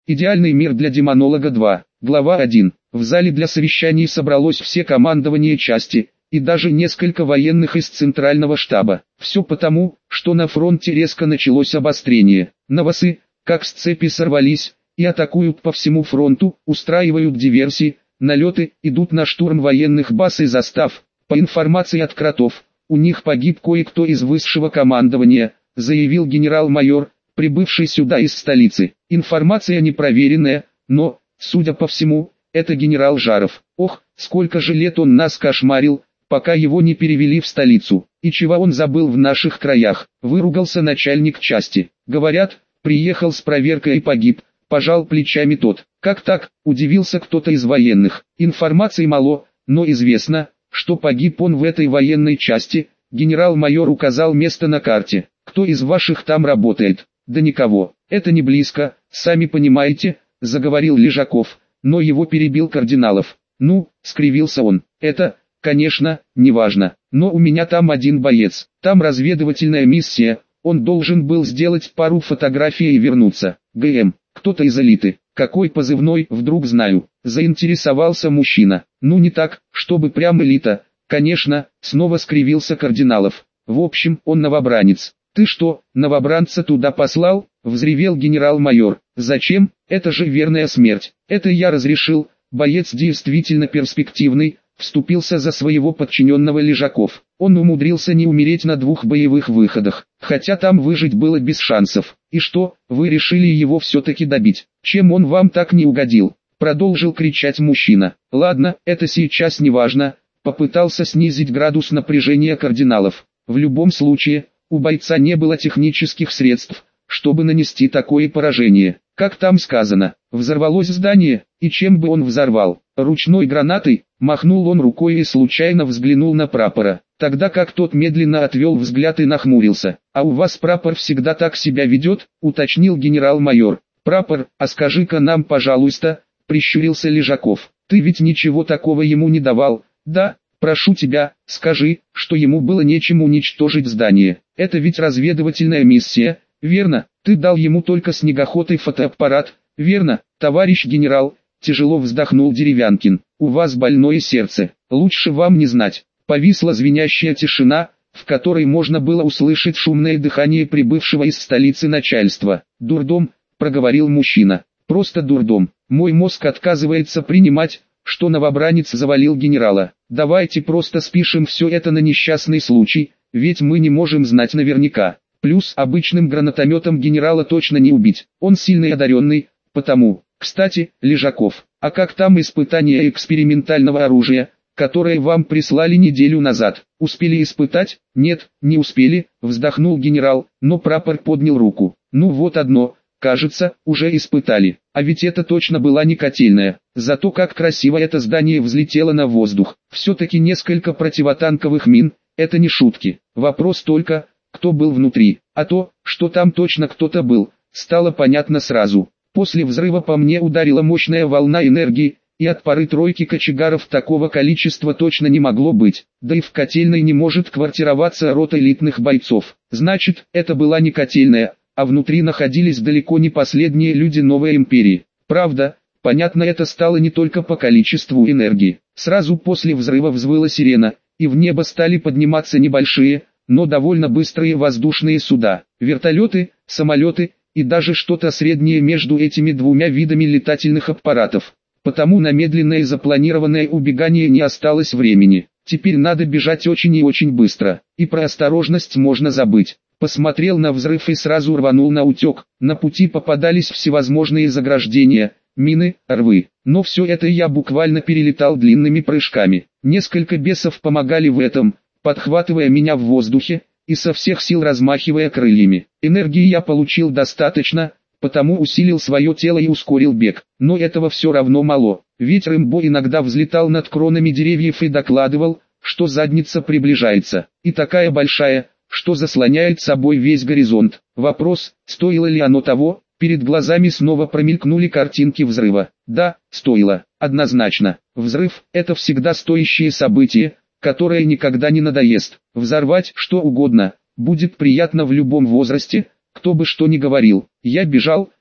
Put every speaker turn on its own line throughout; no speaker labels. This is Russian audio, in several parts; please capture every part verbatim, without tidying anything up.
Идеальный мир для демонолога два. Глава один. В зале для совещаний собралось все командование части, и даже несколько военных из центрального штаба. Все потому, что на фронте резко началось обострение. Новосы, как с цепи сорвались, и атакуют по всему фронту, устраивают диверсии, налеты, идут на штурм военных баз и застав. По информации от кротов, у них погиб кое-кто из высшего командования, заявил генерал-майор, прибывший сюда из столицы. Информация непроверенная, но, судя по всему, это генерал Жаров. Ох, сколько же лет он нас кошмарил, пока его не перевели в столицу. И чего он забыл в наших краях, выругался начальник части. Говорят, приехал с проверкой и погиб, пожал плечами тот. Как так, удивился кто-то из военных. Информации мало, но известно, что погиб он в этой военной части. Генерал-майор указал место на карте. Кто из ваших там работает? Да никого, это не близко, сами понимаете, заговорил Лежаков, но его перебил Кардиналов. Ну, скривился он, это, конечно, не важно, но у меня там один боец, там разведывательная миссия, он должен был сделать пару фотографий и вернуться. ГМ, кто-то из элиты, какой позывной, вдруг знаю, заинтересовался мужчина. Ну не так, чтобы прям элита, конечно, снова скривился Кардиналов. В общем, он новобранец. «Ты что, новобранца туда послал?» — взревел генерал-майор. «Зачем? Это же верная смерть. Это я разрешил, боец действительно перспективный», — вступился за своего подчиненного Лежаков. Он умудрился не умереть на двух боевых выходах, хотя там выжить было без шансов. «И что, вы решили его все-таки добить? Чем он вам так не угодил?» — продолжил кричать мужчина. «Ладно, это сейчас не важно», — попытался снизить градус напряжения Кардиналов. «В любом случае, у бойца не было технических средств, чтобы нанести такое поражение. Как там сказано, взорвалось здание, и чем бы он взорвал? Ручной гранатой?» Махнул он рукой и случайно взглянул на прапора, тогда как тот медленно отвел взгляд и нахмурился. «А у вас прапор всегда так себя ведет?» — уточнил генерал-майор. «Прапор, а скажи-ка нам, пожалуйста», — прищурился Лежаков. «Ты ведь ничего такого ему не давал, да? Прошу тебя, скажи, что ему было нечем уничтожить здание. Это ведь разведывательная миссия, верно? Ты дал ему только снегоход и фотоаппарат, верно, товарищ генерал?» Тяжело вздохнул Деревянкин. «У вас больное сердце, лучше вам не знать». Повисла звенящая тишина, в которой можно было услышать шумное дыхание прибывшего из столицы начальства. «Дурдом», — проговорил мужчина. «Просто дурдом. Мой мозг отказывается принимать, что новобранец завалил генерала. Давайте просто спишем все это на несчастный случай, ведь мы не можем знать наверняка. Плюс обычным гранатометом генерала точно не убить, он сильный одаренный, потому... Кстати, Лежаков, а как там испытание экспериментального оружия, которое вам прислали неделю назад? Успели испытать?» «Нет, не успели», вздохнул генерал, но прапор поднял руку. «Ну вот одно, кажется, уже испытали. А ведь это точно была не котельная. Зато как красиво это здание взлетело на воздух. Все-таки несколько противотанковых мин, это не шутки. Вопрос только, кто был внутри. А то, что там точно кто-то был, стало понятно сразу. После взрыва по мне ударила мощная волна энергии, и от пары тройки кочегаров такого количества точно не могло быть. Да и в котельной не может квартироваться рота элитных бойцов. Значит, это была не котельная, а внутри находились далеко не последние люди новой империи. Правда, понятно это стало не только по количеству энергии. Сразу после взрыва взвыла сирена, и в небо стали подниматься небольшие, но довольно быстрые воздушные суда, вертолеты, самолеты, и даже что-то среднее между этими двумя видами летательных аппаратов. Потому на медленное запланированное убегание не осталось времени. Теперь надо бежать очень и очень быстро, и про осторожность можно забыть. Посмотрел на взрыв и сразу рванул на утек. На пути попадались всевозможные заграждения, мины, рвы. Но все это я буквально перелетал длинными прыжками. Несколько бесов помогали в этом, подхватывая меня в воздухе и со всех сил размахивая крыльями. Энергии я получил достаточно, потому усилил свое тело и ускорил бег. Но этого все равно мало, ведь Рэмбо иногда взлетал над кронами деревьев и докладывал, что задница приближается, и такая большая, что заслоняет собой весь горизонт. Вопрос, стоило ли оно того? Перед глазами снова промелькнули картинки взрыва. Да, стоило, однозначно. Взрыв – это всегда стоящее событие, которое никогда не надоест. Взорвать что угодно, будет приятно в любом возрасте, кто бы что ни говорил. Я бежал,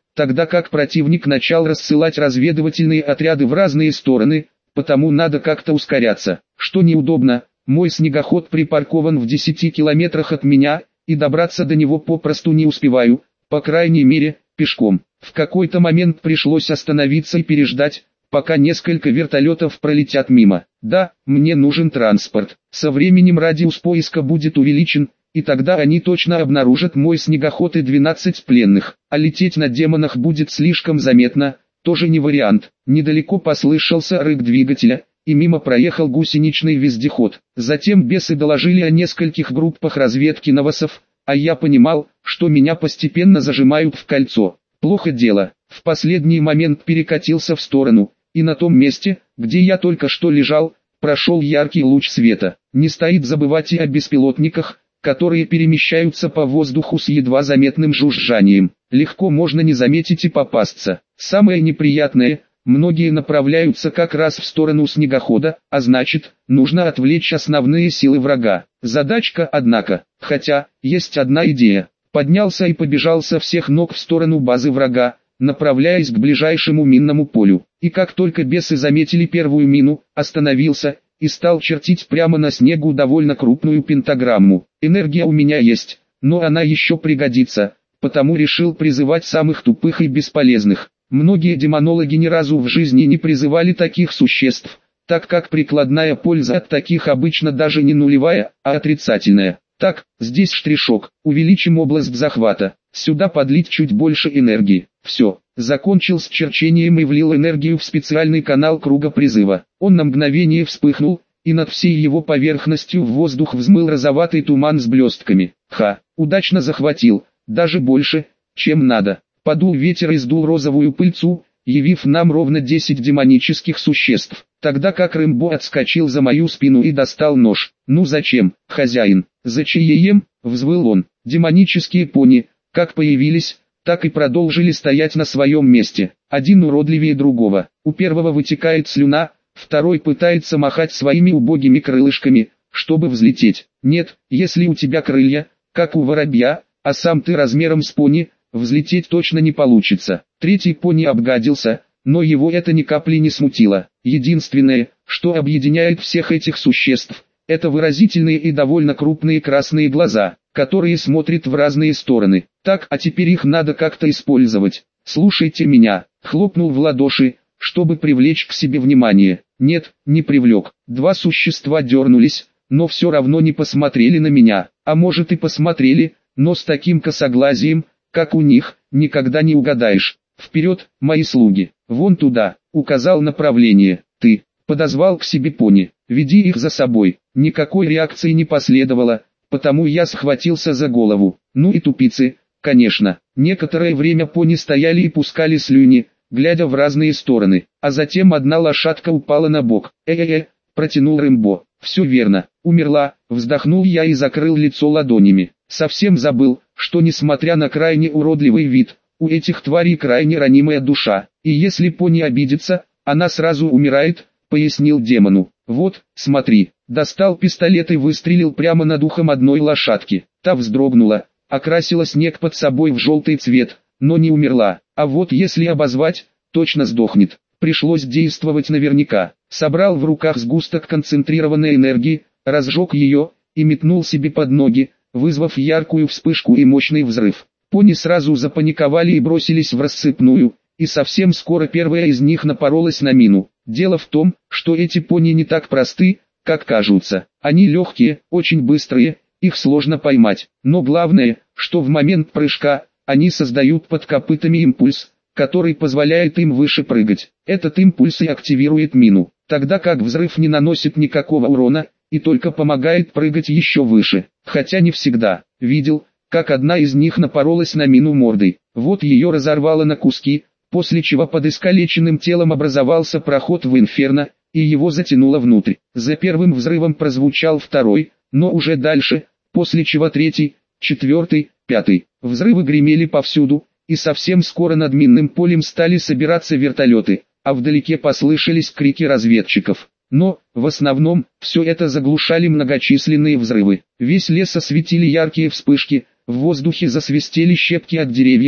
тогда как противник начал рассылать разведывательные отряды в разные стороны, потому надо как-то ускоряться. Что неудобно, мой снегоход припаркован в десяти километрах от меня, и добраться до него попросту не успеваю, по крайней мере, пешком. В какой-то момент пришлось остановиться и переждать, пока несколько вертолетов пролетят мимо. Да, мне нужен транспорт. Со временем радиус поиска будет увеличен, и тогда они точно обнаружат мой снегоход и двенадцать пленных. А лететь на демонах будет слишком заметно, тоже не вариант. Недалеко послышался рык двигателя, и мимо проехал гусеничный вездеход. Затем бесы доложили о нескольких группах разведки новосов, а я понимал, что меня постепенно зажимают в кольцо. Плохо дело. В последний момент перекатился в сторону, и на том месте, где я только что лежал, прошел яркий луч света. Не стоит забывать и о беспилотниках, которые перемещаются по воздуху с едва заметным жужжанием. Легко можно не заметить и попасться. Самое неприятное, многие направляются как раз в сторону снегохода, а значит, нужно отвлечь основные силы врага. Задачка, однако, хотя, есть одна идея. Поднялся и побежал со всех ног в сторону базы врага, направляясь к ближайшему минному полю. И как только бесы заметили первую мину, остановился и стал чертить прямо на снегу довольно крупную пентаграмму. Энергия у меня есть, но она еще пригодится, потому решил призывать самых тупых и бесполезных. Многие демонологи ни разу в жизни не призывали таких существ, так как прикладная польза от таких обычно даже не нулевая, а отрицательная. Так, здесь штришок, увеличим область захвата, сюда подлить чуть больше энергии. Все, закончил с черчением и влил энергию в специальный канал круга призыва. Он на мгновение вспыхнул, и над всей его поверхностью в воздух взмыл розоватый туман с блестками. Ха, удачно захватил, даже больше, чем надо. Подул ветер и сдул розовую пыльцу, явив нам ровно десять демонических существ. Тогда как Рэмбо отскочил за мою спину и достал нож. «Ну зачем, хозяин?» «За чаеем?» — взвыл он. Демонические пони, как появились, так и продолжили стоять на своем месте. Один уродливее другого. У первого вытекает слюна, второй пытается махать своими убогими крылышками, чтобы взлететь. Нет, если у тебя крылья, как у воробья, а сам ты размером с пони, взлететь точно не получится. Третий пони обгадился, но его это ни капли не смутило. Единственное, что объединяет всех этих существ, это выразительные и довольно крупные красные глаза, которые смотрят в разные стороны. Так, а теперь их надо как-то использовать. Слушайте меня, хлопнул в ладоши, чтобы привлечь к себе внимание. Нет, не привлек. Два существа дернулись, но все равно не посмотрели на меня. А может и посмотрели, но с таким косоглазием, как у них, никогда не угадаешь. Вперед, мои слуги, вон туда, указал направление. Ты, подозвал к себе пони, веди их за собой. Никакой реакции не последовало, потому я схватился за голову. Ну и тупицы, конечно. Некоторое время пони стояли и пускали слюни, глядя в разные стороны, а затем одна лошадка упала на бок. «Э-э-э», протянул Рэмбо. «Все верно, умерла», вздохнул я и закрыл лицо ладонями. Совсем забыл, что несмотря на крайне уродливый вид, у этих тварей крайне ранимая душа, и если пони обидится, она сразу умирает, пояснил демону. Вот, смотри, достал пистолет и выстрелил прямо над ухом одной лошадки. Та вздрогнула, окрасила снег под собой в желтый цвет, но не умерла. А вот если обозвать, точно сдохнет. Пришлось действовать наверняка. Собрал в руках сгусток концентрированной энергии, разжег ее и метнул себе под ноги, вызвав яркую вспышку и мощный взрыв. Пони сразу запаниковали и бросились в рассыпную, и совсем скоро первая из них напоролась на мину. Дело в том, что эти пони не так просты, как кажутся. Они легкие, очень быстрые, их сложно поймать. Но главное, что в момент прыжка, они создают под копытами импульс, который позволяет им выше прыгать. Этот импульс и активирует мину, тогда как взрыв не наносит никакого урона, и только помогает прыгать еще выше. Хотя не всегда. Видел, как одна из них напоролась на мину мордой. Вот ее разорвало на куски, после чего под искалеченным телом образовался проход в инферно, и его затянуло внутрь. За первым взрывом прозвучал второй, но уже дальше, после чего третий, четвертый, пятый. Взрывы гремели повсюду, и совсем скоро над минным полем стали собираться вертолеты, а вдалеке послышались крики разведчиков. Но, в основном, все это заглушали многочисленные взрывы. Весь лес осветили яркие вспышки, в воздухе засвистели щепки от деревьев,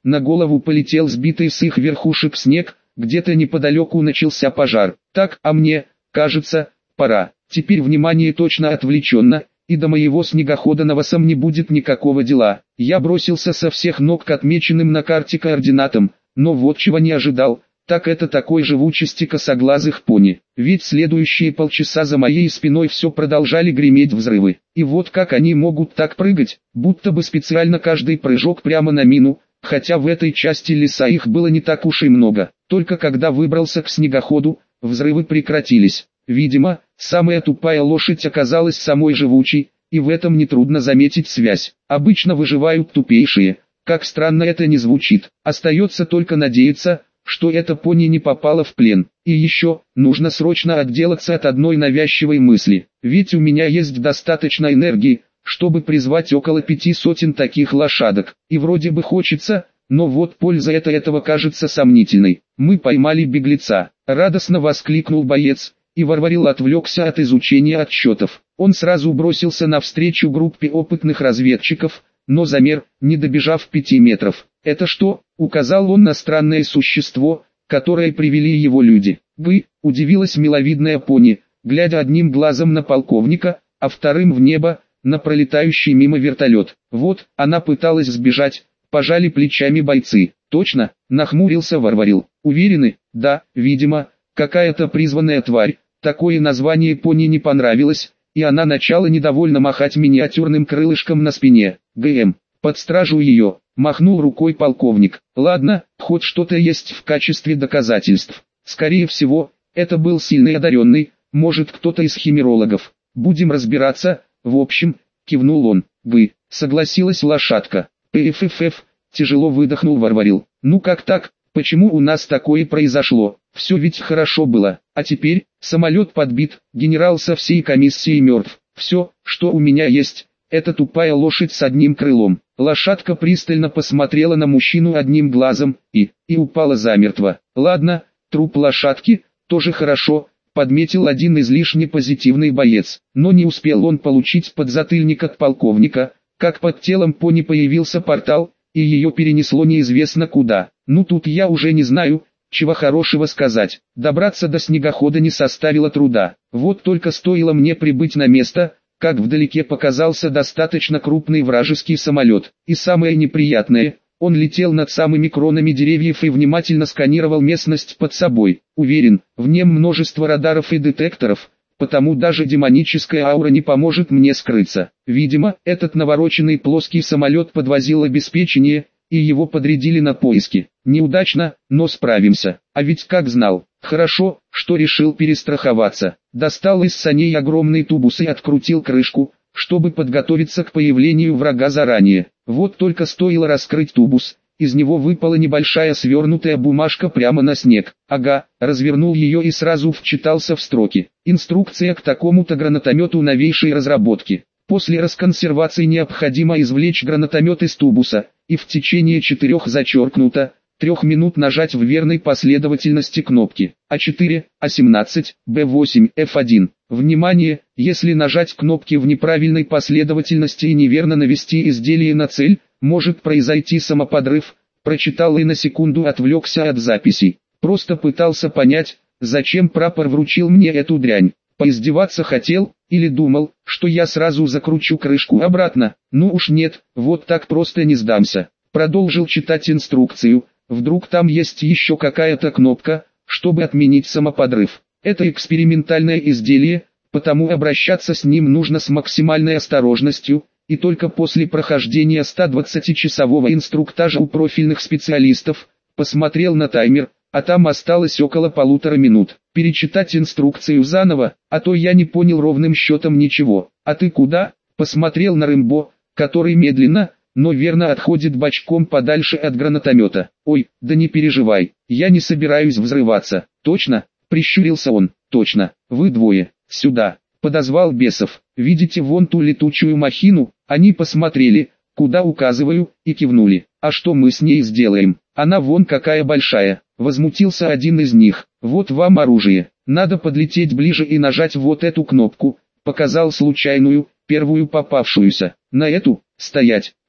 на голову полетел сбитый с их верхушек снег, где-то неподалеку начался пожар. Так, а мне, кажется, пора. Теперь внимание точно отвлеченно, и до моего снегохода новосом не будет никакого дела. Я бросился со всех ног к отмеченным на карте координатам, но вот чего не ожидал, так это такой живучести косоглазых пони. Ведь следующие полчаса за моей спиной все продолжали греметь взрывы. И вот как они могут так прыгать, будто бы специально каждый прыжок прямо на мину, хотя в этой части леса их было не так уж и много. Только когда выбрался к снегоходу, взрывы прекратились. Видимо, самая тупая лошадь оказалась самой живучей, и в этом нетрудно заметить связь. Обычно выживают тупейшие, как странно это ни звучит. Остается только надеяться, что эта пони не попала в плен. И еще, нужно срочно отделаться от одной навязчивой мысли. Ведь у меня есть достаточно энергии, чтобы призвать около пяти сотен таких лошадок. И вроде бы хочется, но вот польза это этого кажется сомнительной. Мы поймали беглеца. Радостно воскликнул боец, и Варварил отвлекся от изучения отчетов. Он сразу бросился навстречу группе опытных разведчиков, но замер, не добежав пяти метров. «Это что?» — указал он на странное существо, которое привели его люди. «Вы?» — удивилась миловидная пони, глядя одним глазом на полковника, а вторым в небо, на пролетающий мимо вертолет. Вот, она пыталась сбежать, пожали плечами бойцы. «Точно?» — нахмурился Варварил. «Уверены?» «Да, видимо, какая-то призванная тварь». Такое название пони не понравилось, и она начала недовольно махать миниатюрным крылышком на спине. «ГМ, под стражу ее», — махнул рукой полковник. «Ладно, хоть что-то есть в качестве доказательств. Скорее всего, это был сильный одаренный, может кто-то из химерологов. Будем разбираться, в общем», — кивнул он. «Вы», — согласилась лошадка. «Пффф», — тяжело выдохнул Варварил. «Ну как так, почему у нас такое произошло? Все ведь хорошо было, а теперь, самолет подбит, генерал со всей комиссией мертв. Все, что у меня есть, это тупая лошадь с одним крылом». Лошадка пристально посмотрела на мужчину одним глазом, и, и упала замертво. «Ладно, труп лошадки, тоже хорошо», — подметил один излишне позитивный боец. Но не успел он получить подзатыльник от полковника, как под телом пони появился портал, и ее перенесло неизвестно куда. Ну тут я уже не знаю, чего хорошего сказать. Добраться до снегохода не составило труда. Вот только стоило мне прибыть на место, как вдалеке показался достаточно крупный вражеский самолет. И самое неприятное, он летел над самыми кронами деревьев и внимательно сканировал местность под собой. Уверен, в нем множество радаров и детекторов, потому даже демоническая аура не поможет мне скрыться. Видимо, этот навороченный плоский самолет подвозил обеспечение, и его подрядили на поиски. Неудачно, но справимся. А ведь как знал. Хорошо, что решил перестраховаться. Достал из саней огромный тубус и открутил крышку, чтобы подготовиться к появлению врага заранее. Вот только стоило раскрыть тубус, из него выпала небольшая свернутая бумажка прямо на снег. Ага, развернул ее и сразу вчитался в строки. Инструкция к такому-то гранатомету новейшей разработки. После расконсервации необходимо извлечь гранатомет из тубуса, и в течение четырех зачеркнуто, трех минут нажать в верной последовательности кнопки А четыре, А семнадцать, Б восемь, Ф один. Внимание, если нажать кнопки в неправильной последовательности и неверно навести изделие на цель, может произойти самоподрыв. Прочитал и на секунду отвлекся от записей. Просто пытался понять, зачем прапор вручил мне эту дрянь. Поиздеваться хотел, или думал, что я сразу закручу крышку обратно. Ну уж нет, вот так просто не сдамся. Продолжил читать инструкцию, вдруг там есть еще какая-то кнопка, чтобы отменить самоподрыв. Это экспериментальное изделие, потому обращаться с ним нужно с максимальной осторожностью, и только после прохождения ста двадцатичасового инструктажа у профильных специалистов. Посмотрел на таймер, а там осталось около полутора минут. Перечитать инструкцию заново, а то я не понял ровным счетом ничего. «А ты куда?» Посмотрел на Рэмбо, который медленно, но верно отходит бочком подальше от гранатомета. «Ой, да не переживай, я не собираюсь взрываться». «Точно?» — прищурился он. «Точно, вы двое, сюда». Подозвал бесов. «Видите вон ту летучую махину?» Они посмотрели, куда указываю, и кивнули. «А что мы с ней сделаем? Она вон какая большая». Возмутился один из них. «Вот вам оружие. Надо подлететь ближе и нажать вот эту кнопку». Показал случайную, первую попавшуюся. «На эту, стоять».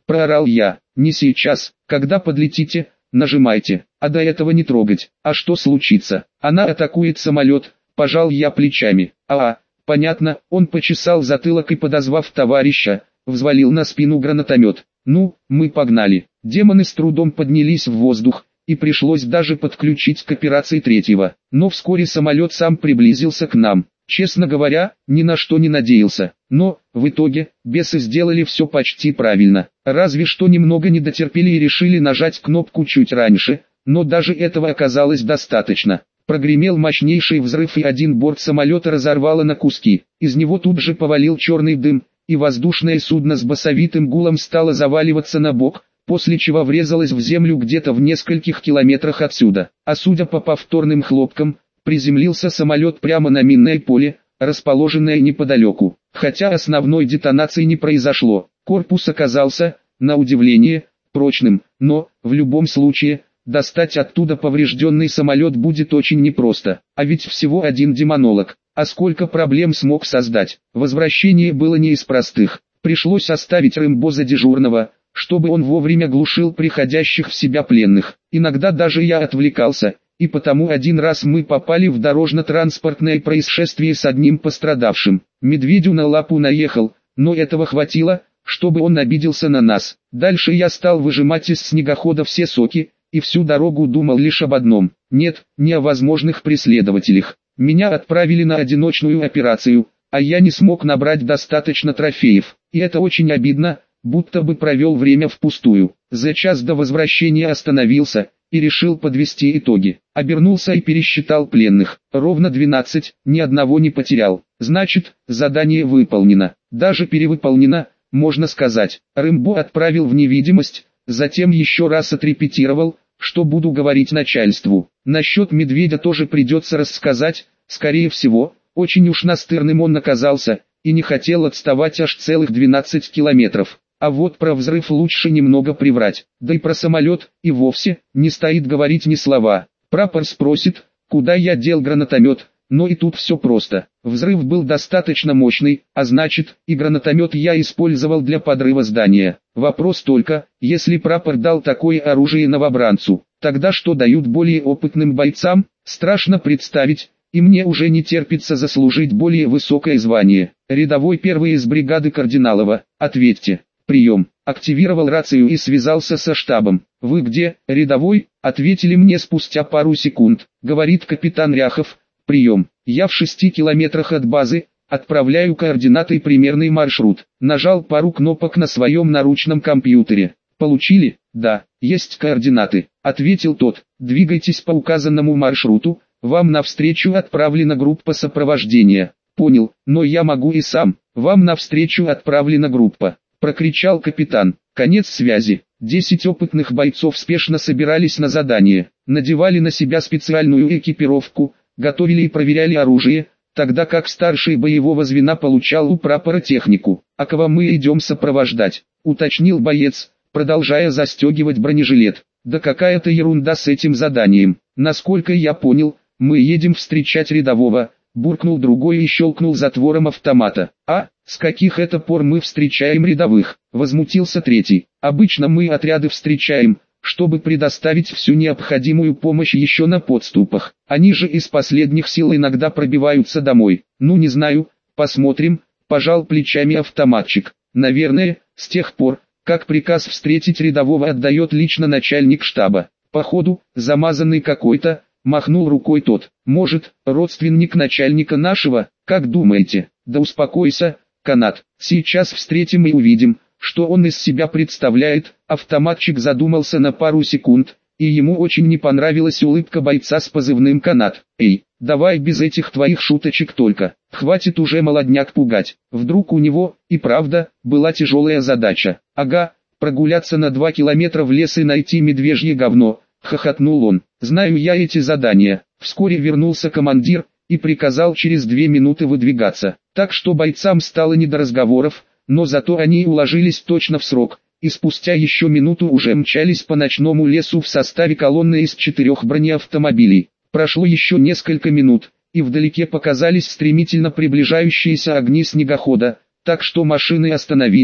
проорал я. Не сейчас, когда подлетите, нажимайте, а до этого не трогать. А что случится? Она атакует самолет, пожал я плечами. А, понятно, он почесал затылок и, подозвав товарища, взвалил на спину гранатомет. Ну, мы погнали. Демоны с трудом поднялись в воздух, и пришлось даже подключить к операции третьего. Но вскоре самолет сам приблизился к нам. Честно говоря, ни на что не надеялся. Но, в итоге, бесы сделали все почти правильно. Разве что немного не дотерпели и решили нажать кнопку чуть раньше, но даже этого оказалось достаточно. Прогремел мощнейший взрыв, и один борт самолета разорвало на куски. Из него тут же повалил черный дым, и воздушное судно с басовитым гулом стало заваливаться на бок, после чего врезалось в землю где-то в нескольких километрах отсюда. А судя по повторным хлопкам, приземлился самолет прямо на минное поле, расположенное неподалеку. Хотя основной детонации не произошло, корпус оказался, на удивление, прочным, но, в любом случае, достать оттуда поврежденный самолет будет очень непросто. А ведь всего один демонолог, а сколько проблем смог создать. Возвращение было не из простых, пришлось оставить Рэмбо за дежурного, чтобы он вовремя глушил приходящих в себя пленных. Иногда даже я отвлекался, и потому один раз мы попали в дорожно-транспортное происшествие с одним пострадавшим. Медведю на лапу наехал, но этого хватило, чтобы он обиделся на нас. Дальше я стал выжимать из снегохода все соки, и всю дорогу думал лишь об одном. Нет, не о возможных преследователях. Меня отправили на одиночную операцию, а я не смог набрать достаточно трофеев. И это очень обидно, будто бы провел время впустую. За час до возвращения остановился и решил подвести итоги. Обернулся и пересчитал пленных. Ровно двенадцать, ни одного не потерял. Значит, задание выполнено. Даже перевыполнено, можно сказать. Рэмбо отправил в невидимость, затем еще раз отрепетировал, что буду говорить начальству. Насчет медведя тоже придется рассказать, скорее всего, очень уж настырным он оказался, и не хотел отставать аж целых двенадцать километров. А вот про взрыв лучше немного приврать, да и про самолет, и вовсе, не стоит говорить ни слова. Прапор спросит, куда я дел гранатомет, но и тут все просто. Взрыв был достаточно мощный, а значит, и гранатомет я использовал для подрыва здания. Вопрос только, если прапор дал такое оружие новобранцу, тогда что дают более опытным бойцам, страшно представить, и мне уже не терпится заслужить более высокое звание. Рядовой первый из бригады Кардиналова, ответьте. Прием. Активировал рацию и связался со штабом. «Вы где, рядовой?» — ответили мне спустя пару секунд. Говорит капитан Ряхов. «Прием. Я в шести километрах от базы, отправляю координаты и примерный маршрут». Нажал пару кнопок на своем наручном компьютере. «Получили?» «Да, есть координаты», — ответил тот. «Двигайтесь по указанному маршруту, вам навстречу отправлена группа сопровождения». «Понял, но я могу и сам. Вам навстречу отправлена группа», — прокричал капитан. Конец связи. Десять опытных бойцов спешно собирались на задание, надевали на себя специальную экипировку, готовили и проверяли оружие, тогда как старший боевого звена получал у прапора технику. «А кого мы идем сопровождать?» — уточнил боец, продолжая застегивать бронежилет. «Да какая-то ерунда с этим заданием. Насколько я понял, мы едем встречать рядового», — буркнул другой и щелкнул затвором автомата. «А, с каких это пор мы встречаем рядовых?» — возмутился третий. «Обычно мы отряды встречаем, чтобы предоставить всю необходимую помощь еще на подступах. Они же из последних сил иногда пробиваются домой. Ну не знаю, посмотрим», — пожал плечами автоматчик. «Наверное, с тех пор, как приказ встретить рядового отдает лично начальник штаба. Походу, замазанный какой-то», — махнул рукой тот. «Может, родственник начальника нашего, как думаете?» «Да успокойся, Канат, сейчас встретим и увидим, что он из себя представляет». Автоматчик задумался на пару секунд, и ему очень не понравилась улыбка бойца с позывным «Канат». «Эй, давай без этих твоих шуточек только, хватит уже молодняк пугать». Вдруг у него, и правда, была тяжелая задача. «Ага, прогуляться на два километра в лес и найти медвежье говно», — хохотнул он. «Знаю я эти задания». Вскоре вернулся командир и приказал через две минуты выдвигаться. Так что бойцам стало не до разговоров, но зато они уложились точно в срок, и спустя еще минуту уже мчались по ночному лесу в составе колонны из четырех бронеавтомобилей. Прошло еще несколько минут, и вдалеке показались стремительно приближающиеся огни снегохода, так что машины остановились,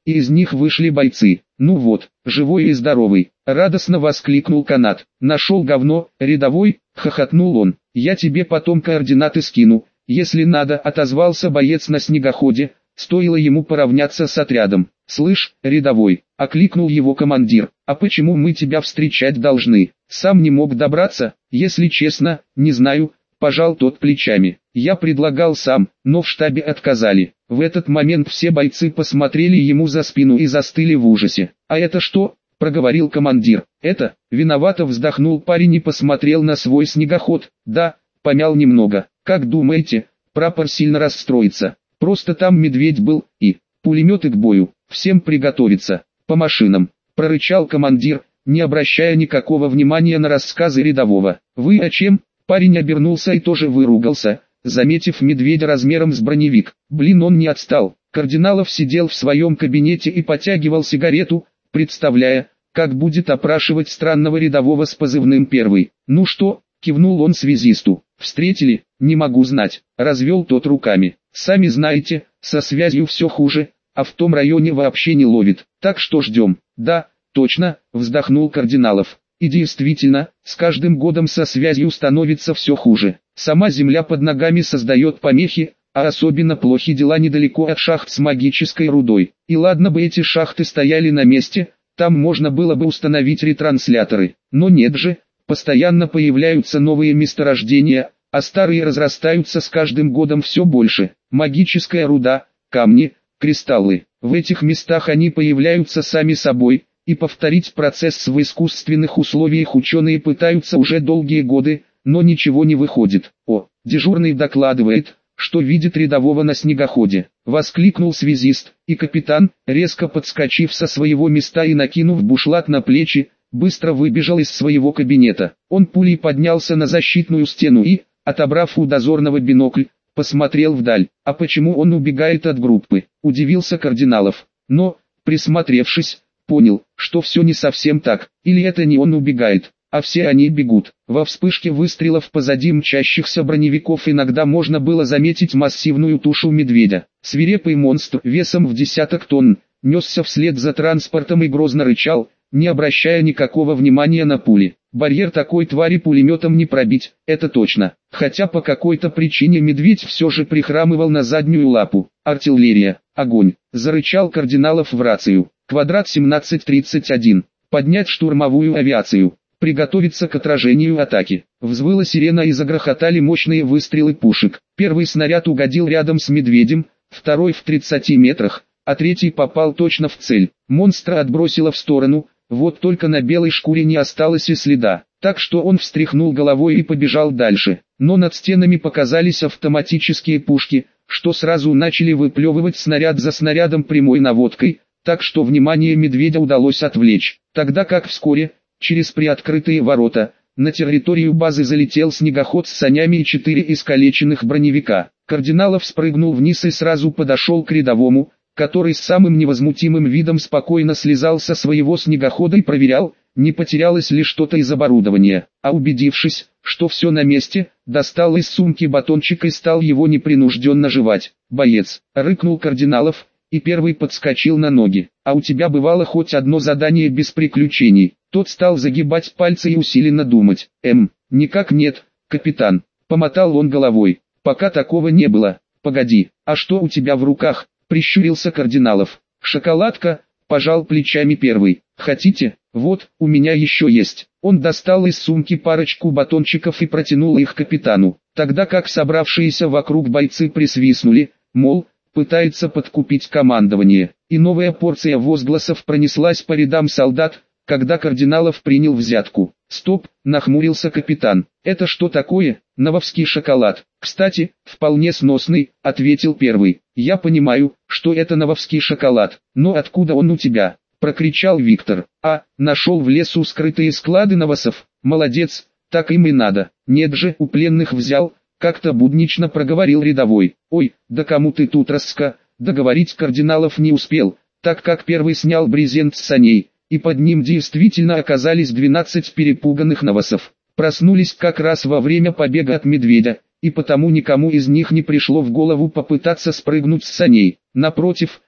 и из них вышли бойцы. «Ну вот, живой и здоровый!» — радостно воскликнул Канат. «Нашел говно, рядовой!» — хохотнул он. «Я тебе потом координаты скину, если надо», — отозвался боец на снегоходе. Стоило ему поравняться с отрядом. «Слышь, рядовой!» — окликнул его командир. «А почему мы тебя встречать должны? Сам не мог добраться?» «Если честно, не знаю», — пожал тот плечами. «Я предлагал сам, но в штабе отказали». В этот момент все бойцы посмотрели ему за спину и застыли в ужасе. «А это что?» — проговорил командир. «Это?» — виновато вздохнул парень и посмотрел на свой снегоход. «Да», — помял немного. «Как думаете, прапор сильно расстроится? Просто там медведь был, и пулеметы к бою. Всем приготовиться. По машинам», — прорычал командир, не обращая никакого внимания на рассказы рядового. «Вы о чем?» Парень обернулся и тоже выругался, заметив медведя размером с броневик. Блин, он не отстал. Кардиналов сидел в своем кабинете и потягивал сигарету, представляя, как будет опрашивать странного рядового с позывным «Первый». «Ну что?» — кивнул он связисту. «Встретили?» «Не могу знать», — развел тот руками. «Сами знаете, со связью все хуже, а в том районе вообще не ловит. Так что ждем». «Да, точно», — вздохнул Кардиналов. «И действительно, с каждым годом со связью становится все хуже. Сама земля под ногами создает помехи, а особенно плохи дела недалеко от шахт с магической рудой. И ладно бы эти шахты стояли на месте, там можно было бы установить ретрансляторы. Но нет же, постоянно появляются новые месторождения, а старые разрастаются с каждым годом все больше. Магическая руда, камни, кристаллы. В этих местах они появляются сами собой, и повторить процесс в искусственных условиях ученые пытаются уже долгие годы, но ничего не выходит. «О, дежурный докладывает, что видит рядового на снегоходе», — воскликнул связист, и капитан, резко подскочив со своего места и накинув бушлат на плечи, быстро выбежал из своего кабинета. Он пулей поднялся на защитную стену и, отобрав у дозорного бинокль, посмотрел вдаль. «А почему он убегает от группы?» — удивился Кардиналов. Но, присмотревшись, понял, что все не совсем так, или это не он убегает, а все они бегут. Во вспышке выстрелов позади мчащихся броневиков иногда можно было заметить массивную тушу медведя. Свирепый монстр весом в десяток тонн несся вслед за транспортом и грозно рычал, не обращая никакого внимания на пули. Барьер такой твари пулеметом не пробить, это точно. Хотя по какой-то причине медведь все же прихрамывал на заднюю лапу. «Артиллерия, огонь!» — зарычал Кардиналов в рацию. Квадрат семнадцать тридцать один. Поднять штурмовую авиацию. Приготовиться к отражению атаки. Взвыла сирена и загрохотали мощные выстрелы пушек. Первый снаряд угодил рядом с медведем, второй в тридцати метрах, а третий попал точно в цель. Монстра отбросило в сторону, вот только на белой шкуре не осталось и следа. Так что он встряхнул головой и побежал дальше. Но над стенами показались автоматические пушки, что сразу начали выплевывать снаряд за снарядом прямой наводкой, так что внимание медведя удалось отвлечь. Тогда как вскоре, через приоткрытые ворота, на территорию базы залетел снегоход с санями и четыре искалеченных броневика. Кардиналов спрыгнул вниз и сразу подошел к рядовому, который с самым невозмутимым видом спокойно слезал со своего снегохода и проверял, не потерялось ли что-то из оборудования. А убедившись, что все на месте, достал из сумки батончик и стал его непринужденно жевать. «Боец!» — рыкнул Кардиналов, и первый подскочил на ноги. «А у тебя бывало хоть одно задание без приключений?» Тот стал загибать пальцы и усиленно думать. «Эм, никак нет, капитан», — помотал он головой. «Пока такого не было. Погоди, а что у тебя в руках?» — прищурился Кардиналов. «Шоколадка», — пожал плечами первый. «Хотите? Вот, у меня еще есть». Он достал из сумки парочку батончиков и протянул их капитану. Тогда как собравшиеся вокруг бойцы присвистнули, мол, пытается подкупить командование. И новая порция возгласов пронеслась по рядам солдат, когда Кардиналов принял взятку. «Стоп», — нахмурился капитан. «Это что такое?» «Нововский шоколад». «Кстати, вполне сносный», — ответил первый. «Я понимаю, что это нововский шоколад, но откуда он у тебя?» — прокричал Виктор. «А, нашел в лесу скрытые склады новосов. Молодец, так им и надо». «Нет же, у пленных взял», — как-то буднично проговорил рядовой. «Ой, да кому ты тут раска?» Договорить Кардиналов не успел, так как первый снял брезент с саней, и под ним действительно оказались двенадцать перепуганных новосов. Проснулись как раз во время побега от медведя, и потому никому из них не пришло в голову попытаться спрыгнуть с саней. Напротив,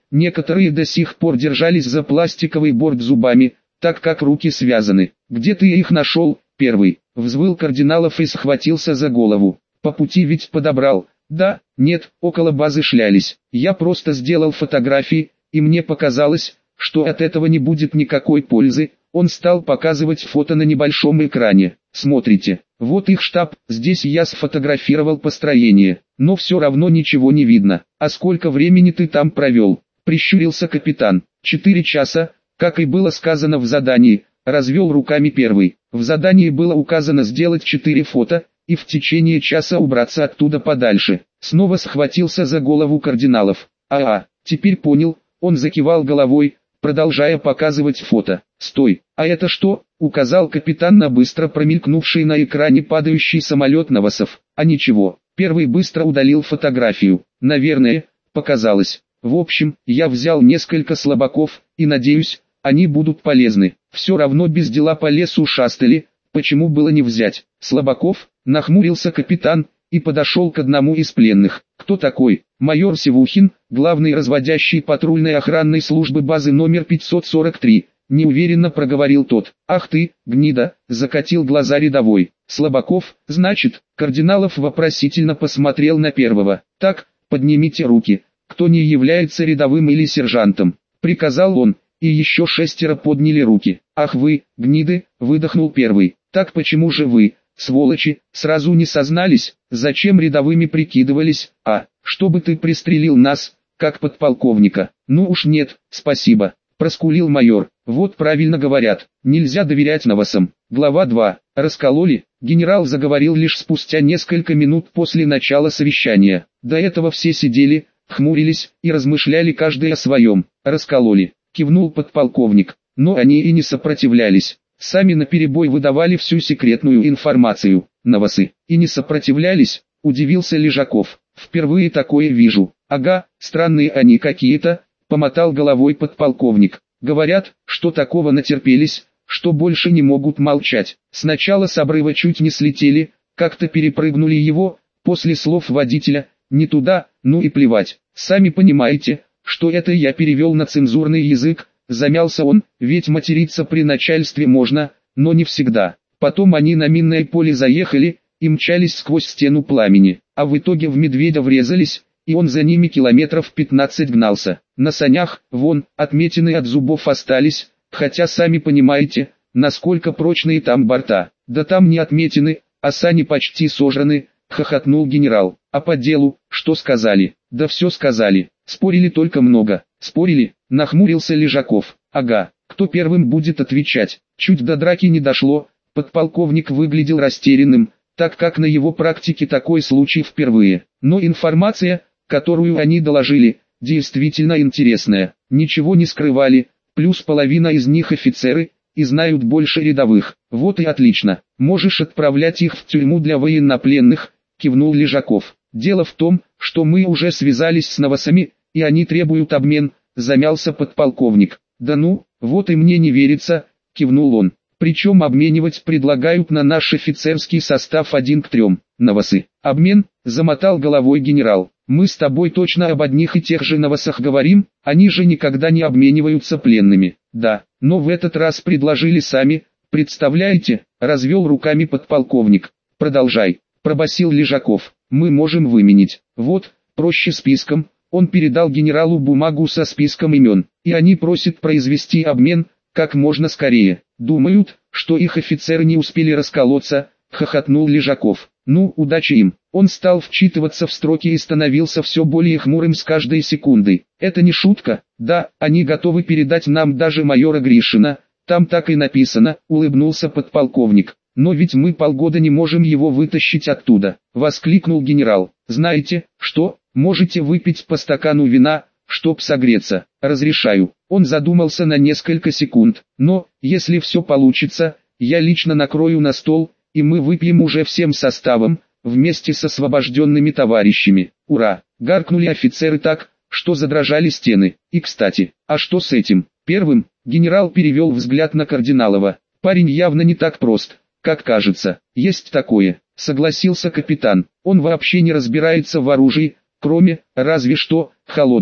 некоторые до сих пор держались за пластиковый борт зубами, так как руки связаны. «Где ты их нашел?» «Первый», — взвыл Кардиналов и схватился за голову. «По пути ведь подобрал». «Да, нет, около базы шлялись. Я просто сделал фотографии, и мне показалось, что от этого не будет никакой пользы». Он стал показывать фото на небольшом экране. «Смотрите, вот их штаб, здесь я сфотографировал построение, но все равно ничего не видно». «А сколько времени ты там провел?» — прищурился капитан. «Четыре часа, как и было сказано в задании», — развел руками первый. В задании было указано сделать четыре фото, и в течение часа убраться оттуда подальше. Снова схватился за голову Кардиналов. «А-а, теперь понял», — он закивал головой, продолжая показывать фото. «Стой, а это что?» — указал капитан на быстро промелькнувший на экране падающий самолет Новосов. «А ничего». Первый быстро удалил фотографию. «Наверное, показалось. В общем, я взял несколько слабаков, и надеюсь, они будут полезны. Все равно без дела по лесу шастали, почему было не взять?» «Слабаков?» — нахмурился капитан, и подошел к одному из пленных. «Кто такой?» «Майор Севухин, главный разводящий патрульной охранной службы базы номер пятьсот сорок три», — неуверенно проговорил тот. «Ах ты, гнида!» — закатил глаза рядовой. «Слабаков, значит?» Кардиналов вопросительно посмотрел на первого. «Так, поднимите руки, кто не является рядовым или сержантом», — приказал он, и еще шестеро подняли руки. «Ах вы, гниды!» — выдохнул первый. «Так почему же вы, сволочи, сразу не сознались, зачем рядовыми прикидывались, а, чтобы ты пристрелил нас, как подполковника?» «Ну уж нет, спасибо», — проскулил майор. «Вот правильно говорят, нельзя доверять новосам». Глава два. Раскололи. Генерал заговорил лишь спустя несколько минут после начала совещания. До этого все сидели, хмурились и размышляли каждый о своем. «Раскололи», — кивнул подполковник, но они и не сопротивлялись. Сами наперебой выдавали всю секретную информацию. «Новосы и не сопротивлялись?» — удивился Лежаков. «Впервые такое вижу». «Ага, странные они какие-то», — помотал головой подполковник. «Говорят, что такого натерпелись, что больше не могут молчать. Сначала с обрыва чуть не слетели, как-то перепрыгнули его, после слов водителя, не туда, ну и плевать. Сами понимаете, что это я перевел на цензурный язык». Замялся он, ведь материться при начальстве можно, но не всегда. Потом они на минное поле заехали и мчались сквозь стену пламени, а в итоге в медведя врезались, и он за ними километров пятнадцать гнался. На санях, вон, отметины от зубов остались, хотя сами понимаете, насколько прочные там борта. Да там не отметины, а сани почти сожраны, хохотнул генерал. А по делу, что сказали? Да все сказали, спорили только много. Спорили? Нахмурился Лежаков. Ага, кто первым будет отвечать? Чуть до драки не дошло, подполковник выглядел растерянным, так как на его практике такой случай впервые. Но информация, которую они доложили, действительно интересная. Ничего не скрывали, плюс половина из них офицеры, и знают больше рядовых. Вот и отлично, можешь отправлять их в тюрьму для военнопленных, кивнул Лежаков. Дело в том, что мы уже связались с новосами, и они требуют обмен, замялся подполковник. Да ну, вот и мне не верится, кивнул он. Причем обменивать предлагают на наш офицерский состав один к трем. Новосы. Обмен, замотал головой генерал. Мы с тобой точно об одних и тех же новосах говорим, они же никогда не обмениваются пленными. Да, но в этот раз предложили сами, представляете, развел руками подполковник. Продолжай, пробасил Лежаков. Мы можем выменить. Вот, проще списком. Он передал генералу бумагу со списком имен, и они просят произвести обмен, как можно скорее. Думают, что их офицеры не успели расколоться, хохотнул Лежаков. Ну, удачи им. Он стал вчитываться в строки и становился все более хмурым с каждой секундой. Это не шутка, да, они готовы передать нам даже майора Гришина, там так и написано, улыбнулся подполковник. Но ведь мы полгода не можем его вытащить оттуда, воскликнул генерал. Знаете, что, можете выпить по стакану вина, чтоб согреться, разрешаю. Он задумался на несколько секунд, но, если все получится, я лично накрою на стол, и мы выпьем уже всем составом, вместе с освобожденными товарищами. Ура! Гаркнули офицеры так, что задрожали стены. И кстати, а что с этим? Первым, генерал перевел взгляд на Кардиналова. Парень явно не так прост, как кажется. Есть такое, согласился капитан. Он вообще не разбирается в оружии, кроме, разве что, холодного.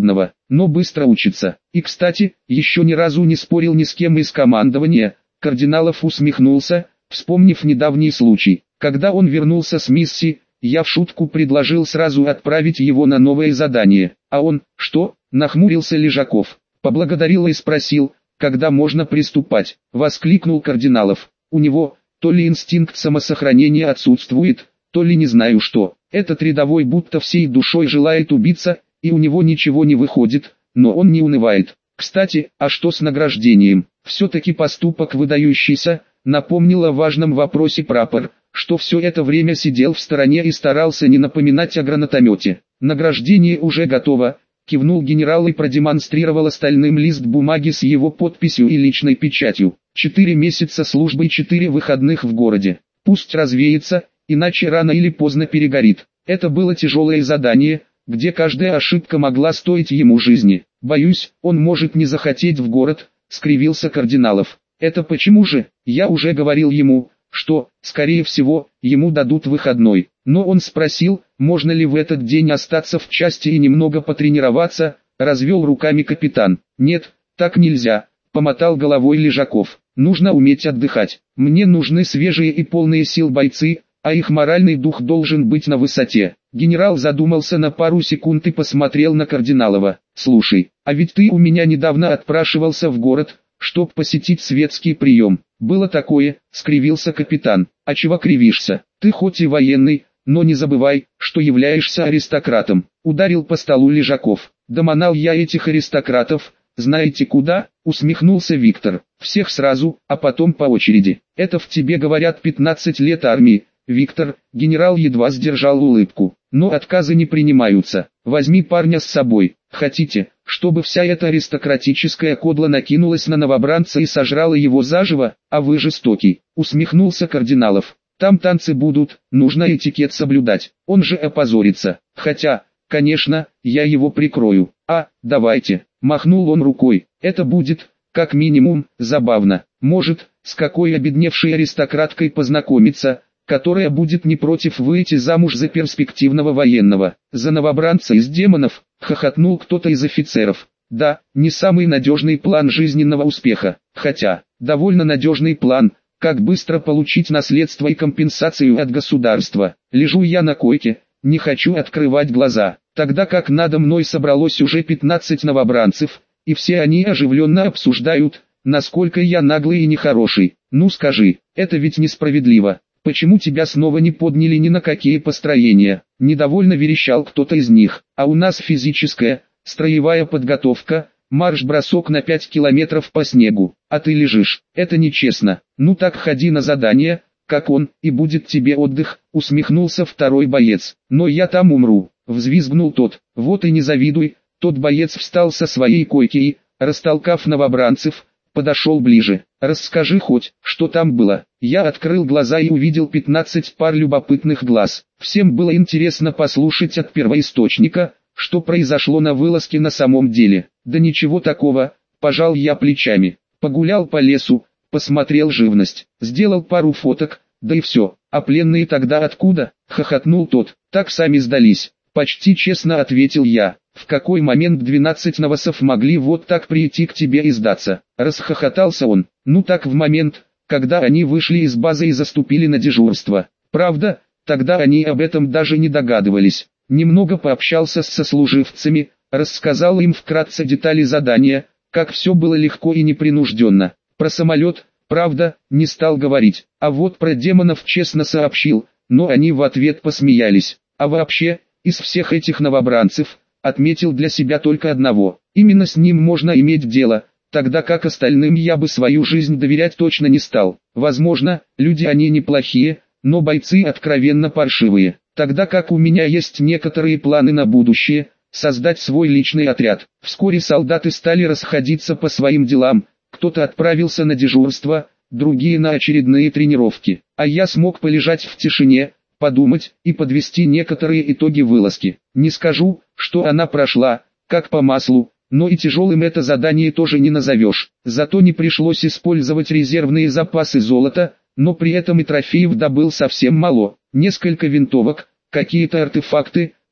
но быстро учится. И кстати, еще ни разу не спорил ни с кем из командования. Кардиналов усмехнулся, вспомнив недавний случай. Когда он вернулся с миссии, я в шутку предложил сразу отправить его на новое задание. А он, что, нахмурился Лежаков, поблагодарил и спросил, когда можно приступать. Воскликнул Кардиналов. У него, то ли инстинкт самосохранения отсутствует, то ли не знаю что. Этот рядовой будто всей душой желает убиться, и у него ничего не выходит, но он не унывает. Кстати, а что с награждением? Все-таки поступок выдающийся, напомнил о важном вопросе прапор, что все это время сидел в стороне и старался не напоминать о гранатомете. Награждение уже готово, кивнул генерал и продемонстрировал остальным лист бумаги с его подписью и личной печатью. Четыре месяца службы и четыре выходных в городе. Пусть развеется, иначе рано или поздно перегорит. Это было тяжелое задание, где каждая ошибка могла стоить ему жизни. Боюсь, он может не захотеть в город, скривился Кардиналов. Это почему же? Я уже говорил ему, что, скорее всего, ему дадут выходной. Но он спросил, можно ли в этот день остаться в части и немного потренироваться, развел руками капитан. Нет, так нельзя, помотал головой Лежаков. Нужно уметь отдыхать. Мне нужны свежие и полные сил бойцы, а их моральный дух должен быть на высоте. Генерал задумался на пару секунд и посмотрел на Кардиналова. Слушай, а ведь ты у меня недавно отпрашивался в город, чтоб посетить светский прием. Было такое, скривился капитан. А чего кривишься? Ты хоть и военный, но не забывай, что являешься аристократом. Ударил по столу Лежаков. Доманал я этих аристократов, знаете куда? Усмехнулся Виктор. Всех сразу, а потом по очереди. Это в тебе говорят пятнадцать лет армии. Виктор, генерал едва сдержал улыбку. Но отказы не принимаются. Возьми парня с собой. Хотите, чтобы вся эта аристократическая кодла накинулась на новобранца и сожрала его заживо, а вы жестокий. Усмехнулся Кардиналов. Там танцы будут, нужно этикет соблюдать. Он же опозорится. Хотя, конечно, я его прикрою. А, давайте. Махнул он рукой. Это будет, как минимум, забавно. Может, с какой обедневшей аристократкой познакомиться, которая будет не против выйти замуж за перспективного военного. За новобранца из демонов, хохотнул кто-то из офицеров. Да, не самый надежный план жизненного успеха, хотя, довольно надежный план, как быстро получить наследство и компенсацию от государства. Лежу я на койке, не хочу открывать глаза, тогда как надо мной собралось уже пятнадцать новобранцев, и все они оживленно обсуждают, насколько я наглый и нехороший. Ну скажи, это ведь несправедливо. Почему тебя снова не подняли ни на какие построения? Недовольно верещал кто-то из них. А у нас физическая, строевая подготовка, марш-бросок на пять километров по снегу. А ты лежишь. Это нечестно. Ну так ходи на задание, как он, и будет тебе отдых, усмехнулся второй боец. Но я там умру, взвизгнул тот. Вот и не завидуй. Тот боец встал со своей койки и, растолкав новобранцев, подошел ближе. Расскажи хоть, что там было. Я открыл глаза и увидел пятнадцать пар любопытных глаз. Всем было интересно послушать от первоисточника, что произошло на вылазке на самом деле. Да ничего такого, пожал я плечами. Погулял по лесу, посмотрел живность, сделал пару фоток, да и все. А пленные тогда откуда? Хохотнул тот. Так сами сдались. Почти честно ответил я. В какой момент двенадцать новосов могли вот так прийти к тебе и сдаться? Расхохотался он. Ну так в момент, когда они вышли из базы и заступили на дежурство. Правда, тогда они об этом даже не догадывались. Немного пообщался с сослуживцами, рассказал им вкратце детали задания, как все было легко и непринужденно. Про самолет, правда, не стал говорить, а вот про демонов честно сообщил, но они в ответ посмеялись. А вообще, из всех этих новобранцев, отметил для себя только одного. Именно с ним можно иметь дело, тогда как остальным я бы свою жизнь доверять точно не стал. Возможно, люди они неплохие, но бойцы откровенно паршивые. Тогда как у меня есть некоторые планы на будущее, создать свой личный отряд. Вскоре солдаты стали расходиться по своим делам, кто-то отправился на дежурство, другие на очередные тренировки. А я смог полежать в тишине, подумать и подвести некоторые итоги вылазки. Не скажу, что она прошла, как по маслу, но и тяжелым это задание тоже не назовешь. Зато не пришлось использовать резервные запасы золота, но при этом и трофеев добыл совсем мало. Несколько винтовок, какие-то артефакты,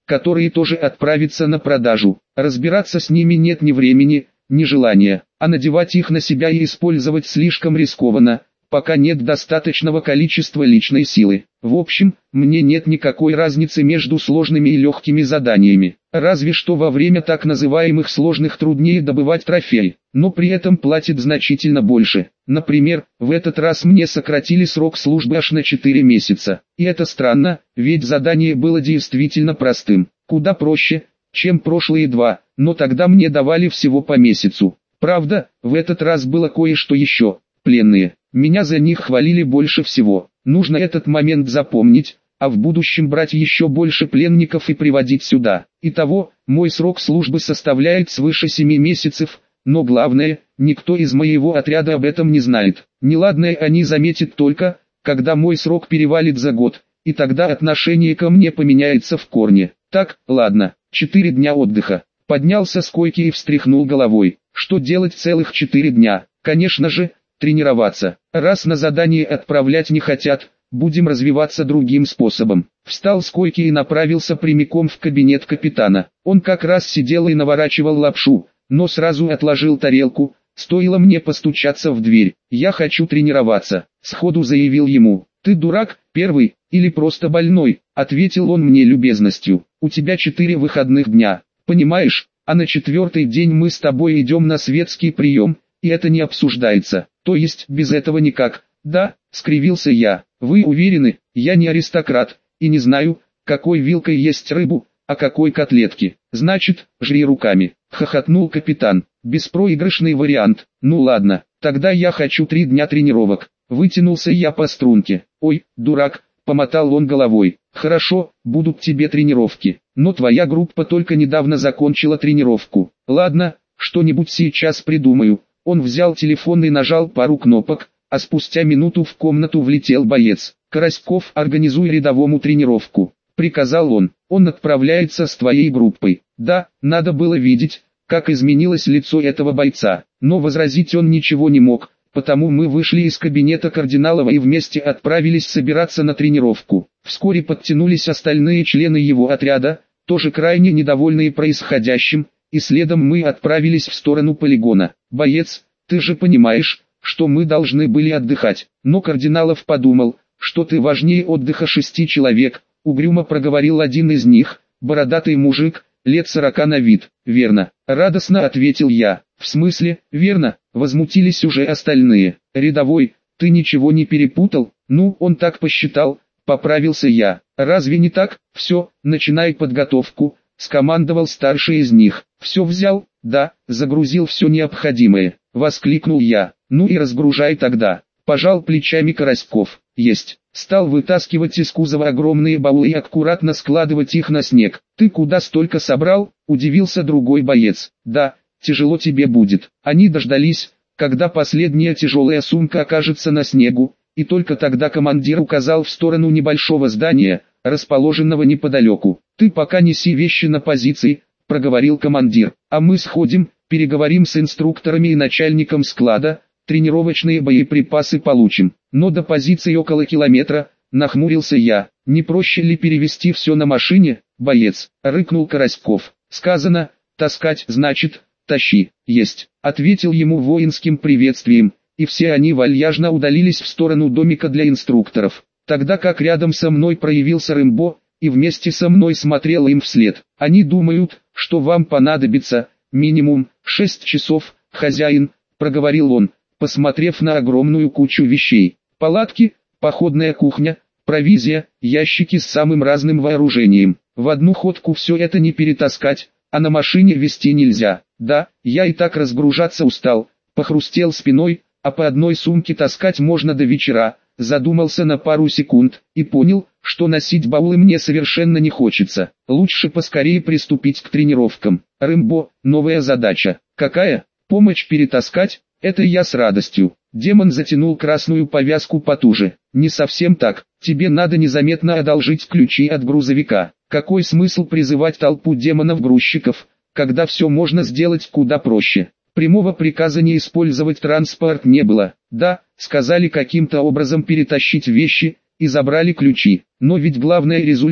которые тоже отправятся на продажу. Разбираться с ними нет ни времени, ни желания, а надевать их на себя и использовать слишком рискованно, пока нет достаточного количества личной силы. В общем, мне нет никакой разницы между сложными и легкими заданиями. Разве что во время так называемых сложных труднее добывать трофей, но при этом платят значительно больше. Например, в этот раз мне сократили срок службы аж на четыре месяца. И это странно, ведь задание было действительно простым. Куда проще, чем прошлые два, но тогда мне давали всего по месяцу. Правда, в этот раз было кое-что еще. Пленные. Меня за них хвалили больше всего. Нужно этот момент запомнить, а в будущем брать еще больше пленников и приводить сюда. Итого, мой срок службы составляет свыше семи месяцев, но главное, никто из моего отряда об этом не знает. Неладное они заметят только, когда мой срок перевалит за год, и тогда отношение ко мне поменяется в корне. Так, ладно, четыре дня отдыха. Поднялся с койки и встряхнул головой. Что делать целых четыре дня? Конечно же, тренироваться. Раз на задание отправлять не хотят, будем развиваться другим способом. Встал с койки и направился прямиком в кабинет капитана. Он как раз сидел и наворачивал лапшу, но сразу отложил тарелку. Стоило мне постучаться в дверь. «Я хочу тренироваться», — сходу заявил ему. «Ты дурак, первый, или просто больной?» — ответил он мне любезностью. «У тебя четыре выходных дня, понимаешь, а на четвертый день мы с тобой идем на светский прием, и это не обсуждается, то есть без этого никак». «Да», — скривился я, — «вы уверены? Я не аристократ, и не знаю, какой вилкой есть рыбу, а какой котлетки. Значит, жри руками», — хохотнул капитан. «Беспроигрышный вариант. Ну ладно, тогда я хочу три дня тренировок». Вытянулся я по струнке. «Ой, дурак», — помотал он головой. «Хорошо, будут тебе тренировки, но твоя группа только недавно закончила тренировку. Ладно, что-нибудь сейчас придумаю». Он взял телефон и нажал пару кнопок, а спустя минуту в комнату влетел боец. «Караськов, организуй рядовому тренировку», — приказал он. «Он отправляется с твоей группой». Да, надо было видеть, как изменилось лицо этого бойца, но возразить он ничего не мог, потому мы вышли из кабинета Кардиналова и вместе отправились собираться на тренировку. Вскоре подтянулись остальные члены его отряда, тоже крайне недовольные происходящим, и следом мы отправились в сторону полигона. «Боец, ты же понимаешь, что мы должны были отдыхать», но Кардиналов подумал, что ты важнее отдыха шести человек, угрюмо проговорил один из них, бородатый мужик, лет сорока на вид. «Верно», — радостно ответил я. «В смысле, верно?» — возмутились уже остальные. «Рядовой, ты ничего не перепутал?» «Ну, он так посчитал», — поправился я. «Разве не так? Все, начинай подготовку», — скомандовал старший из них. «Все взял?» «Да», — загрузил все необходимое, — воскликнул я. «Ну и разгружай тогда», — пожал плечами Караськов. «Есть». Стал вытаскивать из кузова огромные баулы и аккуратно складывать их на снег. «Ты куда столько собрал?» — удивился другой боец. «Да, тяжело тебе будет». Они дождались, когда последняя тяжелая сумка окажется на снегу, и только тогда командир указал в сторону небольшого здания, расположенного неподалеку. «Ты пока неси вещи на позиции», — проговорил командир, «а мы сходим, переговорим с инструкторами и начальником склада, тренировочные боеприпасы получим». «Но до позиции около километра», — нахмурился я. «Не проще ли перевести все на машине?» «Боец», — рыкнул Караськов. «Сказано, таскать значит, тащи». «Есть», — ответил ему воинским приветствием, и все они вальяжно удалились в сторону домика для инструкторов. Тогда как рядом со мной проявился Рэмбо, и вместе со мной смотрел им вслед. «Они думают, что вам понадобится, минимум, шесть часов, хозяин», — проговорил он, посмотрев на огромную кучу вещей. «Палатки, походная кухня, провизия, ящики с самым разным вооружением. В одну ходку все это не перетаскать, а на машине везти нельзя. Да, я и так разгружаться устал», — похрустел спиной, «а по одной сумке таскать можно до вечера». Задумался на пару секунд, и понял, что носить баулы мне совершенно не хочется. Лучше поскорее приступить к тренировкам. «Рэмбо, новая задача». «Какая?» «Помочь перетаскать?» «Это я с радостью». Демон затянул красную повязку потуже. «Не совсем так. Тебе надо незаметно одолжить ключи от грузовика». «Какой смысл призывать толпу демонов-грузчиков, когда все можно сделать куда проще?» Прямого приказа не использовать транспорт не было. Да, сказали каким-то образом перетащить вещи, и забрали ключи. Но ведь главный результат,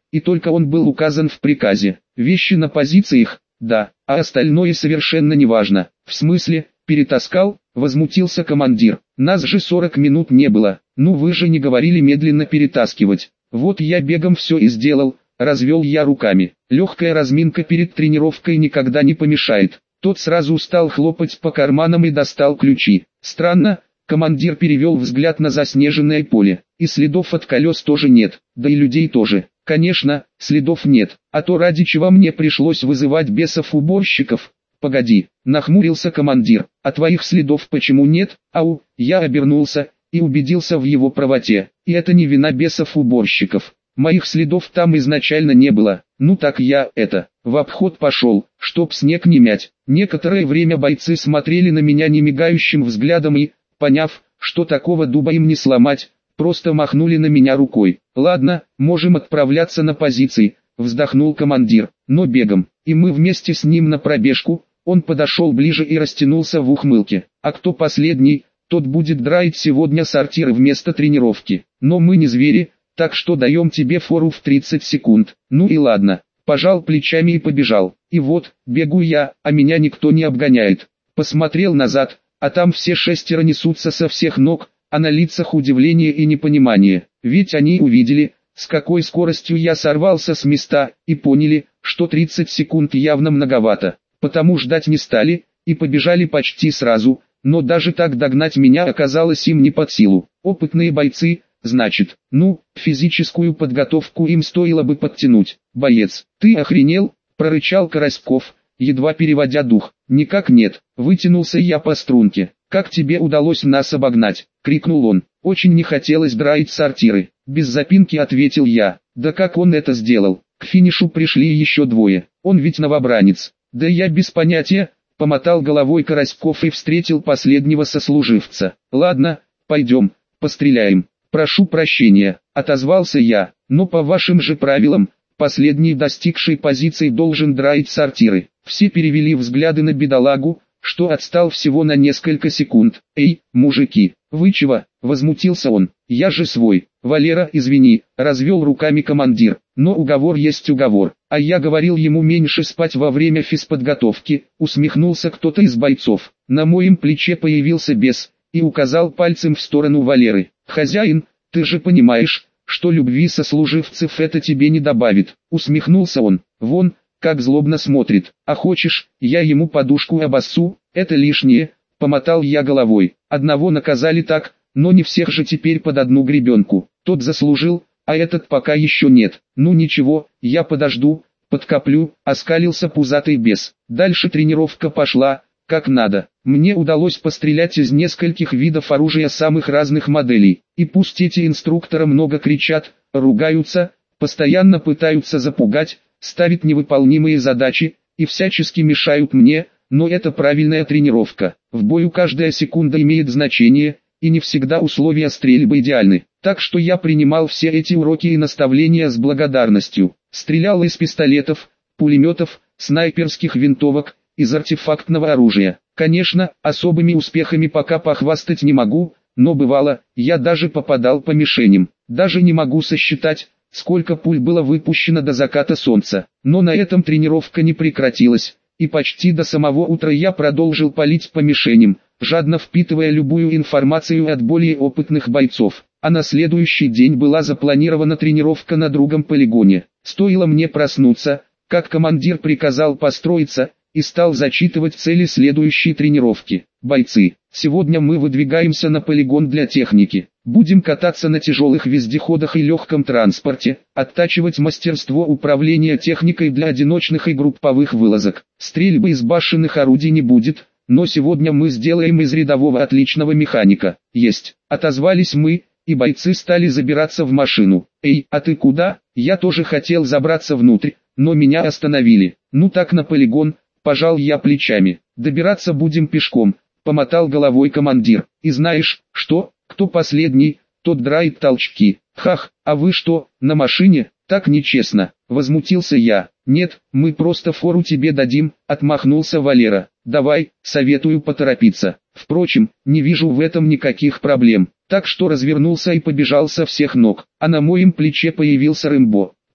и только он был указан в приказе. Вещи на позициях, да, а остальное совершенно неважно. В смысле, перетаскал, возмутился командир. Нас же сорок минут не было, ну вы же не говорили медленно перетаскивать. Вот я бегом все и сделал, развел я руками. Легкая разминка перед тренировкой никогда не помешает. Тот сразу стал хлопать по карманам и достал ключи. Странно, командир перевел взгляд на заснеженное поле. И следов от колес тоже нет, да и людей тоже. Конечно, следов нет, а то ради чего мне пришлось вызывать бесов-уборщиков. Погоди, нахмурился командир, а твоих следов почему нет? Ау, я обернулся и убедился в его правоте. И это не вина бесов-уборщиков. Моих следов там изначально не было. Ну так я, это, в обход пошел, чтоб снег не мять. Некоторое время бойцы смотрели на меня немигающим взглядом и, поняв, что такого дуба им не сломать, просто махнули на меня рукой. Ладно, можем отправляться на позиции, вздохнул командир, но бегом. И мы вместе с ним на пробежку. Он подошел ближе и растянулся в ухмылке. А кто последний, тот будет драить сегодня сортиры вместо тренировки. Но мы не звери, так что даем тебе фору в тридцать секунд. Ну и ладно, пожал плечами и побежал. И вот, бегу я, а меня никто не обгоняет. Посмотрел назад, а там все шестеро несутся со всех ног, а на лицах удивление и непонимание. Ведь они увидели, с какой скоростью я сорвался с места, и поняли, что тридцать секунд явно многовато. Потому ждать не стали, и побежали почти сразу, но даже так догнать меня оказалось им не под силу. Опытные бойцы, значит, ну, физическую подготовку им стоило бы подтянуть. Боец, ты охренел? Прорычал Караськов, едва переводя дух. Никак нет, вытянулся я по струнке. Как тебе удалось нас обогнать? Крикнул он. Очень не хотелось драить сортиры. Без запинки ответил я. Да как он это сделал? К финишу пришли еще двое. Он ведь новобранец. Да я без понятия, помотал головой Караськов и встретил последнего сослуживца. Ладно, пойдем, постреляем. Прошу прощения, отозвался я, но по вашим же правилам, последний достигший позиции должен драить сортиры. Все перевели взгляды на бедолагу, что отстал всего на несколько секунд. Эй, мужики, вы чего? Возмутился он. Я же свой. Валера, извини, развел руками командир. Но уговор есть уговор. А я говорил ему меньше спать во время физподготовки. Усмехнулся кто-то из бойцов. На моем плече появился бес и указал пальцем в сторону Валеры. Хозяин, ты же понимаешь, что любви сослуживцев это тебе не добавит. Усмехнулся он. Вон, как злобно смотрит. А хочешь, я ему подушку обоссу? Это лишнее. Помотал я головой. Одного наказали так, но не всех же теперь под одну гребенку. Тот заслужил, а этот пока еще нет. Ну ничего, я подожду, подкоплю, оскалился пузатый бес. Дальше тренировка пошла, как надо. Мне удалось пострелять из нескольких видов оружия самых разных моделей. И пусть эти инструкторы много кричат, ругаются, постоянно пытаются запугать, ставят невыполнимые задачи и всячески мешают мне, но это правильная тренировка. В бою каждая секунда имеет значение, и не всегда условия стрельбы идеальны. Так что я принимал все эти уроки и наставления с благодарностью. Стрелял из пистолетов, пулеметов, снайперских винтовок, из артефактного оружия. Конечно, особыми успехами пока похвастать не могу, но бывало, я даже попадал по мишеням. Даже не могу сосчитать, сколько пуль было выпущено до заката солнца. Но на этом тренировка не прекратилась, и почти до самого утра я продолжил палить по мишеням, жадно впитывая любую информацию от более опытных бойцов. А на следующий день была запланирована тренировка на другом полигоне. Стоило мне проснуться, как командир приказал построиться, и стал зачитывать цели следующей тренировки. Бойцы, сегодня мы выдвигаемся на полигон для техники. Будем кататься на тяжелых вездеходах и легком транспорте, оттачивать мастерство управления техникой для одиночных и групповых вылазок. Стрельбы из башенных орудий не будет, но сегодня мы сделаем из рядового отличного механика. Есть, отозвались мы, и бойцы стали забираться в машину. Эй, а ты куда? Я тоже хотел забраться внутрь, но меня остановили. Ну так на полигон. Пожал я плечами. Добираться будем пешком, помотал головой командир. И знаешь, что, кто последний, тот драет толчки. Хах, а вы что, на машине? Так нечестно, возмутился я. Нет, мы просто фору тебе дадим, отмахнулся Валера. Давай, советую поторопиться. Впрочем, не вижу в этом никаких проблем. Так что развернулся и побежал со всех ног. А на моем плече появился Рэмбо.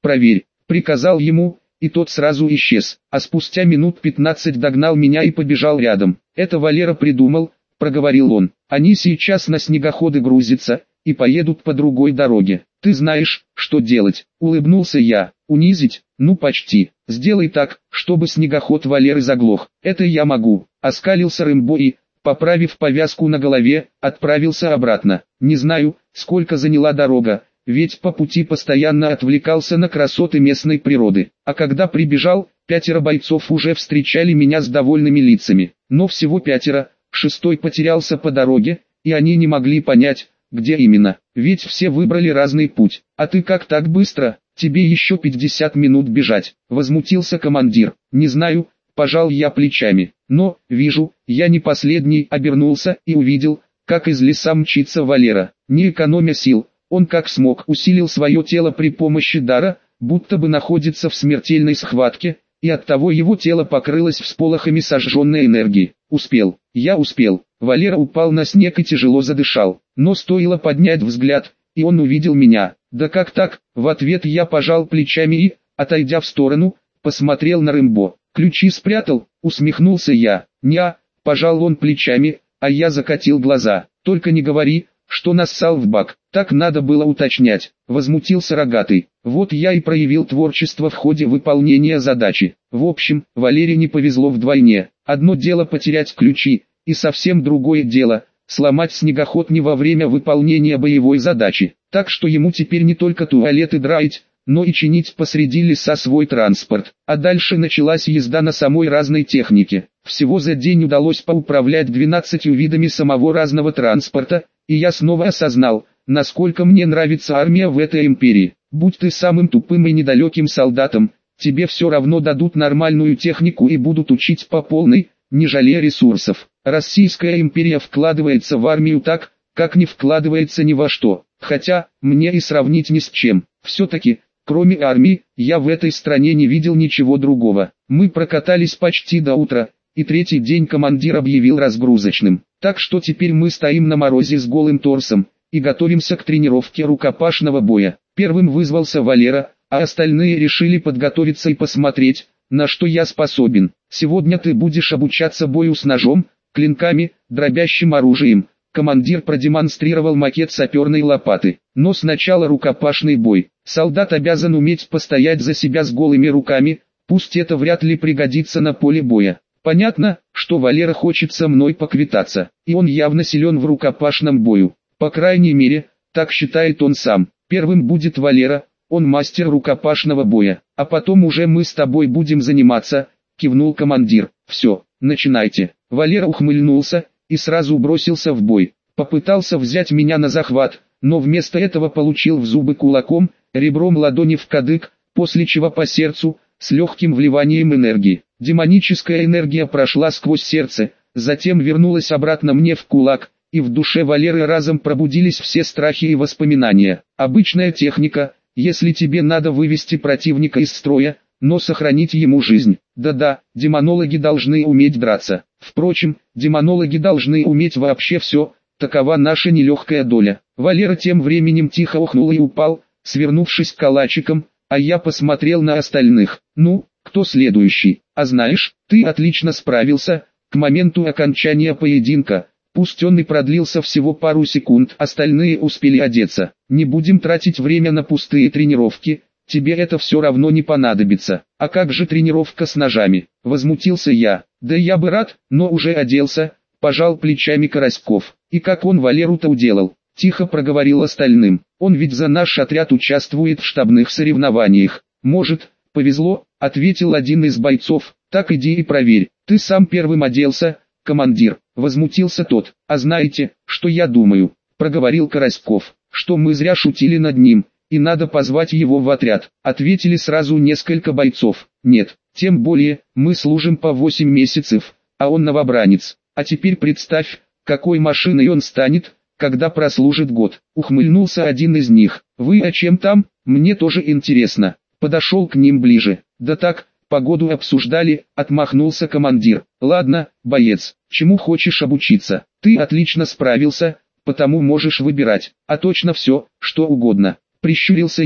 проверь», — приказал ему, и тот сразу исчез, а спустя минут пятнадцать догнал меня и побежал рядом. «Это Валера придумал», — проговорил он. «Они сейчас на снегоходы грузятся и поедут по другой дороге. Ты знаешь, что делать», — улыбнулся я. «Унизить? Ну почти. Сделай так, чтобы снегоход Валеры заглох». «Это я могу», — оскалился Рэмбо и, поправив повязку на голове, отправился обратно. Не знаю, сколько заняла дорога, ведь по пути постоянно отвлекался на красоты местной природы. А когда прибежал, пятеро бойцов уже встречали меня с довольными лицами. Но всего пятеро, шестой потерялся по дороге, и они не могли понять, где именно, ведь все выбрали разный путь. «А ты как так быстро? Тебе еще пятьдесят минут бежать», — возмутился командир. «Не знаю», — пожал я плечами. «Но, вижу, я не последний», — обернулся и увидел, как из леса мчится Валера. Не экономя сил, он как смог усилил свое тело при помощи дара, будто бы находится в смертельной схватке, и оттого его тело покрылось всполохами сожженной энергии. Успел, я успел. Валера упал на снег и тяжело задышал, но стоило поднять взгляд, и он увидел меня. «Да как так?» В ответ я пожал плечами и, отойдя в сторону, посмотрел на Рэмбо. «Ключи спрятал?» — усмехнулся я. «Неа», — пожал он плечами, а я закатил глаза. «Только не говори, что нассал в бак». «Так надо было уточнять», — возмутился Рогатый. «Вот я и проявил творчество в ходе выполнения задачи». В общем, Валере не повезло вдвойне. Одно дело потерять ключи, и совсем другое дело — сломать снегоход не во время выполнения боевой задачи. Так что ему теперь не только туалеты драить, но и чинить посреди леса свой транспорт. А дальше началась езда на самой разной технике. Всего за день удалось поуправлять двенадцатью видами самого разного транспорта, и я снова осознал, насколько мне нравится армия в этой империи. Будь ты самым тупым и недалеким солдатом, тебе все равно дадут нормальную технику и будут учить по полной, не жалея ресурсов. Российская империя вкладывается в армию так, как не вкладывается ни во что. Хотя, мне и сравнить ни с чем. Все-таки, кроме армии, я в этой стране не видел ничего другого. Мы прокатались почти до утра, и третий день командир объявил разгрузочным. Так что теперь мы стоим на морозе с голым торсом, и готовимся к тренировке рукопашного боя. Первым вызвался Валера, а остальные решили подготовиться и посмотреть, на что я способен. «Сегодня ты будешь обучаться бою с ножом, клинками, дробящим оружием». Командир продемонстрировал макет саперной лопаты. «Но сначала рукопашный бой. Солдат обязан уметь постоять за себя с голыми руками, пусть это вряд ли пригодится на поле боя». Понятно, что Валера хочет со мной поквитаться, и он явно силен в рукопашном бою. По крайней мере, так считает он сам. Первым будет Валера, он мастер рукопашного боя, а потом уже мы с тобой будем заниматься, кивнул командир. «Все, начинайте». Валера ухмыльнулся и сразу бросился в бой. Попытался взять меня на захват, но вместо этого получил в зубы кулаком, ребром ладони в кадык, после чего по сердцу, с легким вливанием энергии. Демоническая энергия прошла сквозь сердце, затем вернулась обратно мне в кулак, и в душе Валеры разом пробудились все страхи и воспоминания. Обычная техника, если тебе надо вывести противника из строя, но сохранить ему жизнь. Да-да, демонологи должны уметь драться. Впрочем, демонологи должны уметь вообще все, такова наша нелегкая доля. Валера тем временем тихо охнул и упал, свернувшись калачиком, а я посмотрел на остальных. «Ну, кто следующий? А знаешь, ты отлично справился». К моменту окончания поединка, пусть он и продлился всего пару секунд, остальные успели одеться. «Не будем тратить время на пустые тренировки, тебе это все равно не понадобится». «А как же тренировка с ножами?» — возмутился я. «Да я бы рад, но уже оделся», — пожал плечами Караськов. «И как он Валеру-то уделал?» — тихо проговорил остальным. «Он ведь за наш отряд участвует в штабных соревнованиях». «Может, повезло», — ответил один из бойцов. «Так иди и проверь». «Ты сам первым оделся, командир», — возмутился тот. «А знаете, что я думаю?» — проговорил Караськов. «Что мы зря шутили над ним, и надо позвать его в отряд», — ответили сразу несколько бойцов. «Нет, тем более, мы служим по восемь месяцев, а он новобранец. А теперь представь, какой машиной он станет, когда прослужит год», — ухмыльнулся один из них. «Вы о чем там? Мне тоже интересно». Подошел к ним ближе. «Да так, погоду обсуждали», — отмахнулся командир. «Ладно, боец, чему хочешь обучиться? Ты отлично справился, потому можешь выбирать, а точно все, что угодно». Прищурился я,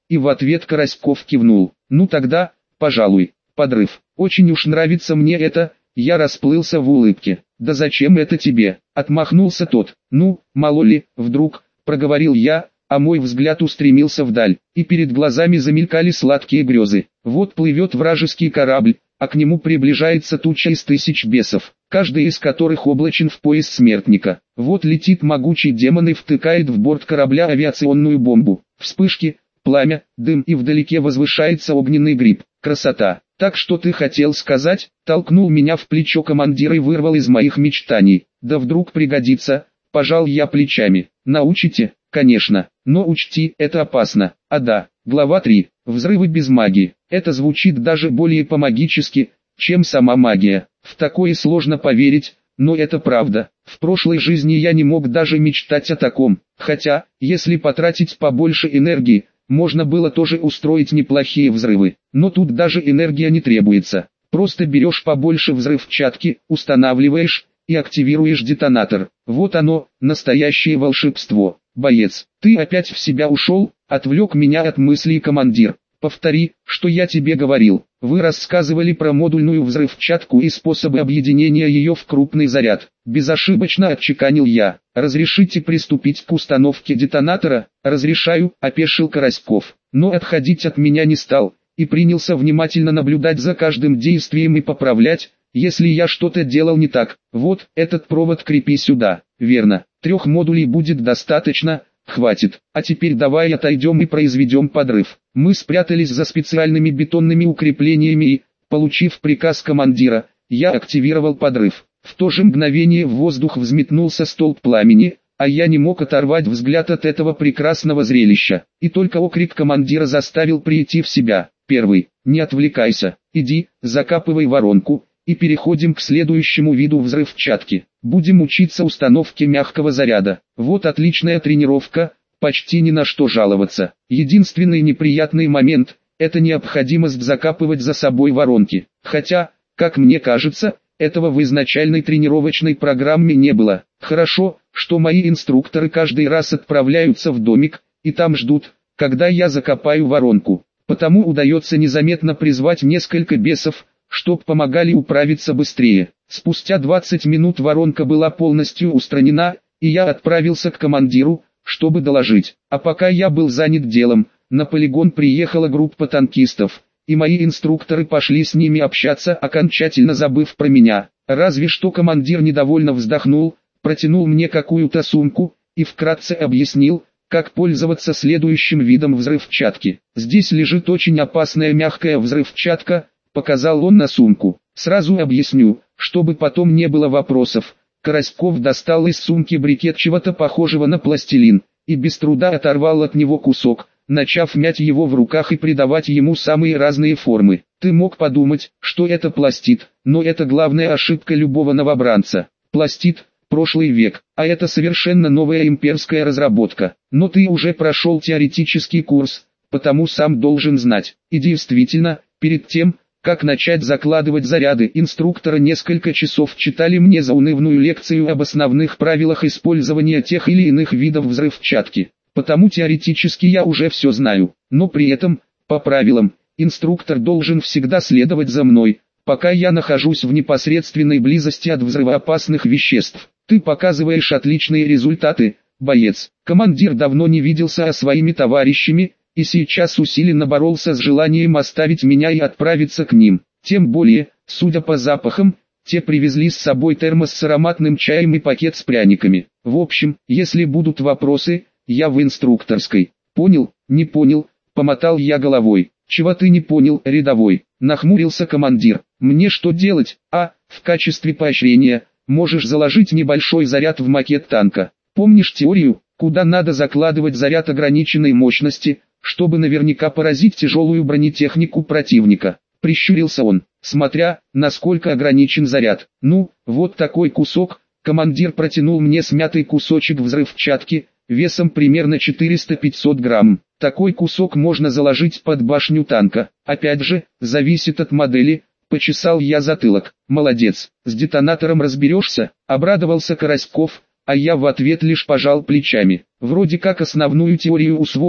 и в ответ Караськов кивнул. Ну тогда, пожалуй, подрыв. Очень уж нравится мне это, я расплылся в улыбке. Да зачем это тебе? Отмахнулся тот. Ну, мало ли, вдруг, проговорил я, а мой взгляд устремился вдаль, и перед глазами замелькали сладкие грезы. Вот плывет вражеский корабль, а к нему приближается туча из тысяч бесов, каждый из которых облачен в пояс смертника. Вот летит могучий демон и втыкает в борт корабля авиационную бомбу. Вспышки, пламя, дым, и вдалеке возвышается огненный гриб. Красота! Так что ты хотел сказать? Толкнул меня в плечо командир и вырвал из моих мечтаний. Да вдруг пригодится, пожал я плечами. Научите? Конечно, но учти, это опасно. А да, глава три. Взрывы без магии. Это звучит даже более по-магически, чем сама магия. В такое сложно поверить, но это правда. В прошлой жизни я не мог даже мечтать о таком. Хотя, если потратить побольше энергии, можно было тоже устроить неплохие взрывы. Но тут даже энергия не требуется. Просто берешь побольше взрывчатки, устанавливаешь и активируешь детонатор. Вот оно, настоящее волшебство. Боец, ты опять в себя ушел, отвлек меня от мыслей командир. Повтори, что я тебе говорил. Вы рассказывали про модульную взрывчатку и способы объединения ее в крупный заряд. Безошибочно отчеканил я. Разрешите приступить к установке детонатора? Разрешаю, опешил Караськов. Но отходить от меня не стал, и принялся внимательно наблюдать за каждым действием и поправлять, если я что-то делал не так. Вот, этот провод крепи сюда. Верно, трех модулей будет достаточно. Хватит, а теперь давай отойдем и произведем подрыв. Мы спрятались за специальными бетонными укреплениями и, получив приказ командира, я активировал подрыв. В то же мгновение в воздух взметнулся столб пламени, а я не мог оторвать взгляд от этого прекрасного зрелища. И только окрик командира заставил прийти в себя. Первый, не отвлекайся, иди, закапывай воронку, и переходим к следующему виду взрывчатки. Будем учиться установке мягкого заряда. Вот отличная тренировка, почти ни на что жаловаться. Единственный неприятный момент – это необходимость закапывать за собой воронки. Хотя, как мне кажется, этого в изначальной тренировочной программе не было. Хорошо, что мои инструкторы каждый раз отправляются в домик, и там ждут, когда я закопаю воронку. Потому удается незаметно призвать несколько бесов, чтоб помогали управиться быстрее. Спустя двадцать минут воронка была полностью устранена, и я отправился к командиру, чтобы доложить. А пока я был занят делом, на полигон приехала группа танкистов, и мои инструкторы пошли с ними общаться, окончательно забыв про меня. Разве что командир недовольно вздохнул, протянул мне какую-то сумку, и вкратце объяснил, как пользоваться следующим видом взрывчатки. Здесь лежит очень опасная мягкая взрывчатка, показал он на сумку. Сразу объясню, чтобы потом не было вопросов. Караськов достал из сумки брикет чего-то похожего на пластилин, и без труда оторвал от него кусок, начав мять его в руках и придавать ему самые разные формы. Ты мог подумать, что это пластид, но это главная ошибка любого новобранца. Пластид – прошлый век, а это совершенно новая имперская разработка. Но ты уже прошел теоретический курс, потому сам должен знать. И действительно, перед тем, как начать закладывать заряды, инструкторы несколько часов читали мне заунывную лекцию об основных правилах использования тех или иных видов взрывчатки. Потому теоретически я уже все знаю, но при этом, по правилам, инструктор должен всегда следовать за мной, пока я нахожусь в непосредственной близости от взрывоопасных веществ. Ты показываешь отличные результаты, боец. Командир давно не виделся со своими товарищами, и сейчас усиленно боролся с желанием оставить меня и отправиться к ним. Тем более, судя по запахам, те привезли с собой термос с ароматным чаем и пакет с пряниками. В общем, если будут вопросы, я в инструкторской. Понял, не понял, помотал я головой. Чего ты не понял, рядовой? Нахмурился командир. Мне что делать? А, в качестве поощрения, можешь заложить небольшой заряд в макет танка. Помнишь теорию, куда надо закладывать заряд ограниченной мощности, чтобы наверняка поразить тяжелую бронетехнику противника? Прищурился он, смотря, насколько ограничен заряд. Ну, вот такой кусок. Командир протянул мне смятый кусочек взрывчатки, весом примерно четыреста-пятьсот грамм. Такой кусок можно заложить под башню танка. Опять же, зависит от модели. Почесал я затылок. Молодец, с детонатором разберешься? Обрадовался Караськов, а я в ответ лишь пожал плечами. Вроде как основную теорию усвоил,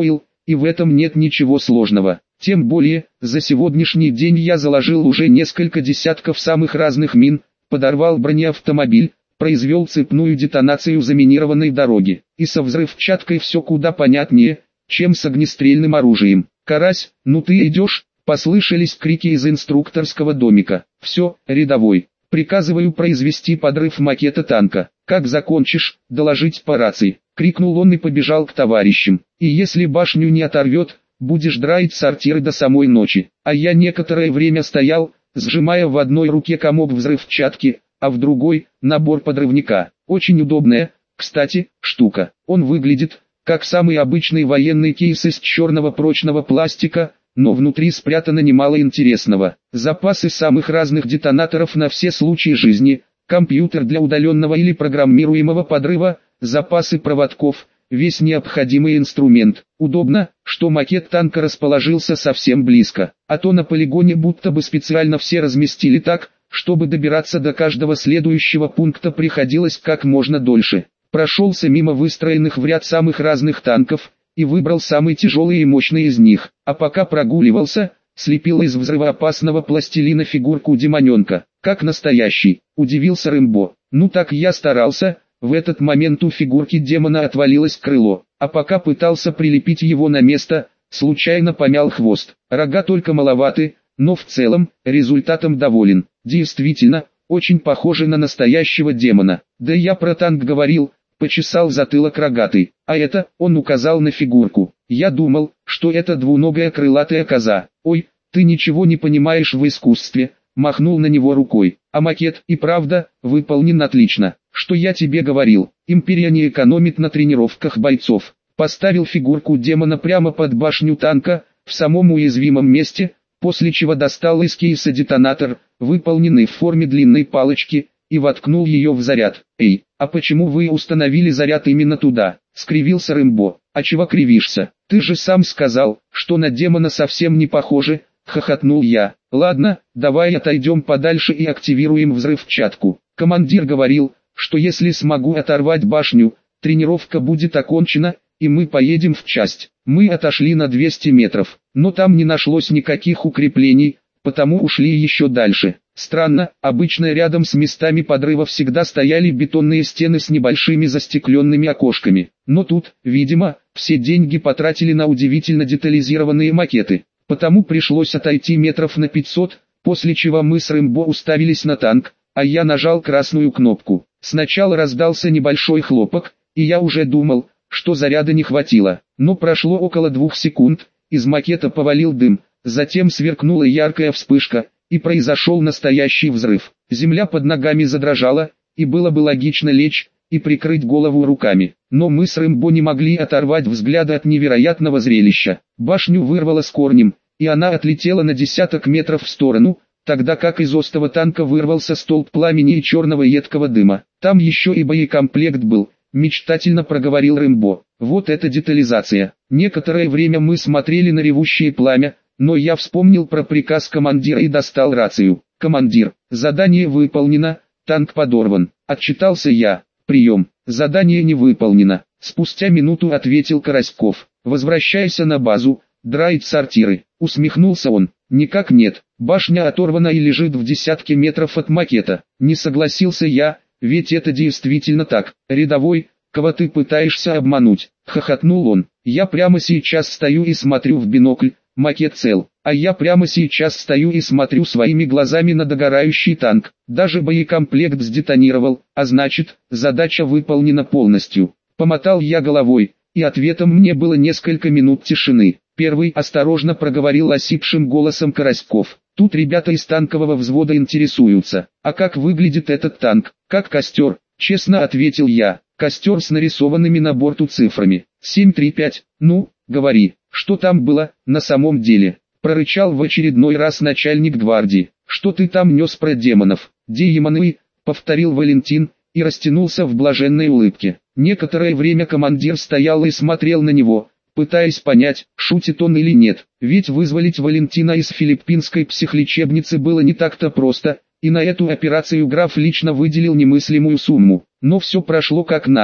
и в этом нет ничего сложного. Тем более, за сегодняшний день я заложил уже несколько десятков самых разных мин, подорвал бронеавтомобиль, произвел цепную детонацию заминированной дороги. И со взрывчаткой все куда понятнее, чем с огнестрельным оружием. «Карась, ну ты идешь?» — послышались крики из инструкторского домика. «Все, рядовой. Приказываю произвести подрыв макета танка. Как закончишь, доложить по рации», — крикнул он и побежал к товарищам. «И если башню не оторвет, будешь драить сортиры до самой ночи». А я некоторое время стоял, сжимая в одной руке комок взрывчатки, а в другой — набор подрывника. Очень удобная, кстати, штука. Он выглядит как самый обычный военный кейс из черного прочного пластика, но внутри спрятано немало интересного. Запасы самых разных детонаторов на все случаи жизни, компьютер для удаленного или программируемого подрыва, запасы проводков, весь необходимый инструмент. Удобно, что макет танка расположился совсем близко, а то на полигоне будто бы специально все разместили так, чтобы добираться до каждого следующего пункта приходилось как можно дольше. Прошелся мимо выстроенных в ряд самых разных танков, и выбрал самый тяжелый и мощный из них, а пока прогуливался, слепил из взрывоопасного пластилина фигурку демоненка, как настоящий, удивился Рэмбо. Ну так я старался, в этот момент у фигурки демона отвалилось крыло, а пока пытался прилепить его на место, случайно помял хвост. Рога только маловаты, но в целом, результатом доволен. Действительно, очень похоже на настоящего демона. Да я про танк говорил, почесал затылок рогатый. А это, он указал на фигурку. Я думал, что это двуногая крылатая коза. Ой, ты ничего не понимаешь в искусстве, махнул на него рукой. А макет и правда, выполнен отлично. Что я тебе говорил, империя не экономит на тренировках бойцов. Поставил фигурку демона прямо под башню танка, в самом уязвимом месте, после чего достал из кейса детонатор, выполненный в форме длинной палочки, и воткнул ее в заряд. «Эй, а почему вы установили заряд именно туда?» — скривился Рэмбо. «А чего кривишься? Ты же сам сказал, что на демона совсем не похоже», — хохотнул я. «Ладно, давай отойдем подальше и активируем взрывчатку. Командир говорил, что если смогу оторвать башню, тренировка будет окончена, и мы поедем в часть». Мы отошли на двести метров, но там не нашлось никаких укреплений, потому ушли еще дальше. Странно, обычно рядом с местами подрыва всегда стояли бетонные стены с небольшими застекленными окошками. Но тут, видимо, все деньги потратили на удивительно детализированные макеты. Потому пришлось отойти метров на пятьсот, после чего мы с Рэмбо уставились на танк, а я нажал красную кнопку. Сначала раздался небольшой хлопок, и я уже думал, что заряда не хватило. Но прошло около двух секунд, из макета повалил дым, затем сверкнула яркая вспышка, и произошел настоящий взрыв. Земля под ногами задрожала, и было бы логично лечь и прикрыть голову руками. Но мы с Рэмбо не могли оторвать взгляда от невероятного зрелища. Башню вырвало с корнем, и она отлетела на десяток метров в сторону, тогда как из остова танка вырвался столб пламени и черного едкого дыма. Там еще и боекомплект был, мечтательно проговорил Рэмбо. Вот это детализация. Некоторое время мы смотрели на ревущее пламя, но я вспомнил про приказ командира и достал рацию. «Командир, задание выполнено, танк подорван», — отчитался я. «Прием, задание не выполнено», — спустя минуту ответил Караськов. «Возвращайся на базу, драить сортиры», — усмехнулся он. «Никак нет, башня оторвана и лежит в десятке метров от макета». Не согласился я, ведь это действительно так. «Рядовой, кого ты пытаешься обмануть?» — хохотнул он. «Я прямо сейчас стою и смотрю в бинокль, макет цел, а я прямо сейчас стою и смотрю своими глазами на догорающий танк. Даже боекомплект сдетонировал, а значит, задача выполнена полностью». Помотал я головой, и ответом мне было несколько минут тишины. Первый осторожно проговорил осипшим голосом Караськов. «Тут ребята из танкового взвода интересуются, а как выглядит этот танк?» «Как костер», честно ответил я. «Костер с нарисованными на борту цифрами. семь три пять, ну, говори, что там было, на самом деле?» Прорычал в очередной раз начальник гвардии. «Что ты там нес про демонов?» «Демоны», повторил Валентин, и растянулся в блаженной улыбке. Некоторое время командир стоял и смотрел на него, пытаясь понять, шутит он или нет. Ведь вызволить Валентина из филиппинской психлечебницы было не так-то просто, и на эту операцию граф лично выделил немыслимую сумму. Но все прошло как надо,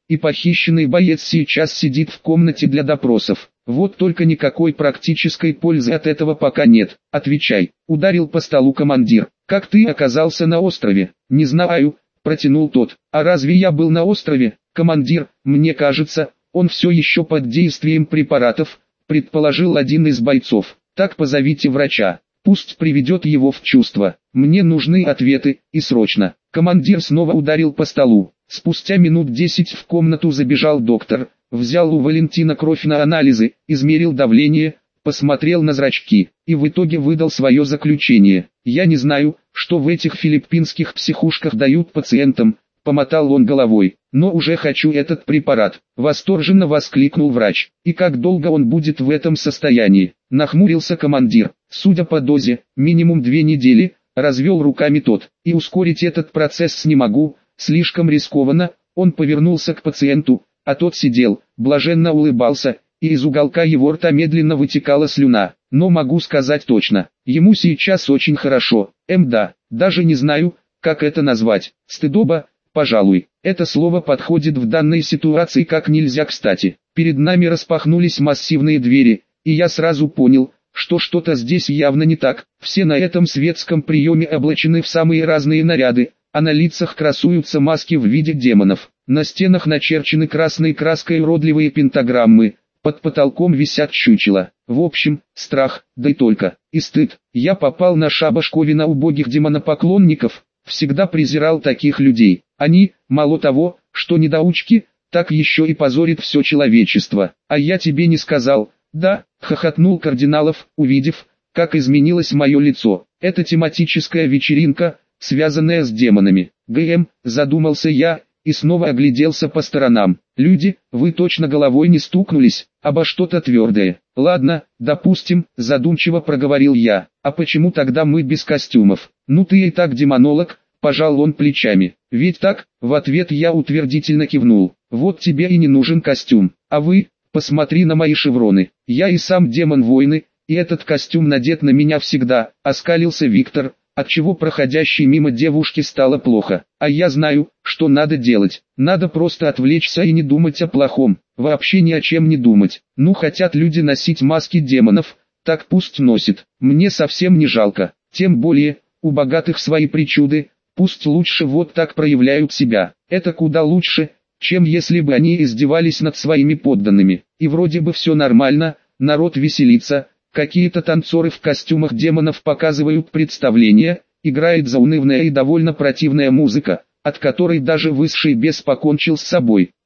и похищенный боец сейчас сидит в комнате для допросов. Вот только никакой практической пользы от этого пока нет. Отвечай, ударил по столу командир. Как ты оказался на острове? Не знаю, протянул тот. А разве я был на острове? Командир, мне кажется, он все еще под действием препаратов, предположил один из бойцов. Так позовите врача, пусть приведет его в чувство. Мне нужны ответы, и срочно. Командир снова ударил по столу. Спустя минут десять в комнату забежал доктор, взял у Валентина кровь на анализы, измерил давление, посмотрел на зрачки, и в итоге выдал свое заключение. «Я не знаю, что в этих филиппинских психушках дают пациентам», — помотал он головой, «но уже хочу этот препарат», — восторженно воскликнул врач. «И как долго он будет в этом состоянии?» — нахмурился командир. «Судя по дозе, минимум две недели», — развел руками тот. «И ускорить этот процесс не могу, слишком рискованно». Он повернулся к пациенту, а тот сидел, блаженно улыбался, и из уголка его рта медленно вытекала слюна. «Но могу сказать точно, ему сейчас очень хорошо. Эм да, даже не знаю, как это назвать. Стыдоба, пожалуй. Это слово подходит в данной ситуации как нельзя кстати. Перед нами распахнулись массивные двери, и я сразу понял, что что-то здесь явно не так. Все на этом светском приеме облачены в самые разные наряды, а на лицах красуются маски в виде демонов. На стенах начерчены красной краской уродливые пентаграммы, под потолком висят чучела. В общем, страх, да и только, и стыд. Я попал на шабаш Ковина убогих демонопоклонников, всегда презирал таких людей. Они, мало того, что недоучки, так еще и позорят все человечество. А я тебе не сказал, да, хохотнул Кардиналов, увидев, как изменилось мое лицо. Это тематическая вечеринка, связанная с демонами. ГМ, задумался я, и снова огляделся по сторонам. Люди, вы точно головой не стукнулись, обо что-то твердое. Ладно, допустим, задумчиво проговорил я. А почему тогда мы без костюмов? Ну ты и так демонолог, пожал он плечами. Ведь так? В ответ я утвердительно кивнул. Вот тебе и не нужен костюм. А вы, посмотри на мои шевроны. Я и сам демон войны, и этот костюм надет на меня всегда, оскалился Виктор, отчего проходящей мимо девушке стало плохо. А я знаю, что надо делать. Надо просто отвлечься и не думать о плохом. Вообще ни о чем не думать. Ну хотят люди носить маски демонов, так пусть носит. Мне совсем не жалко. Тем более, у богатых свои причуды, пусть лучше вот так проявляют себя. Это куда лучше, чем если бы они издевались над своими подданными. И вроде бы все нормально, народ веселится. Какие-то танцоры в костюмах демонов показывают представление, играет заунывная и довольно противная музыка, от которой даже высший бес покончил с собой.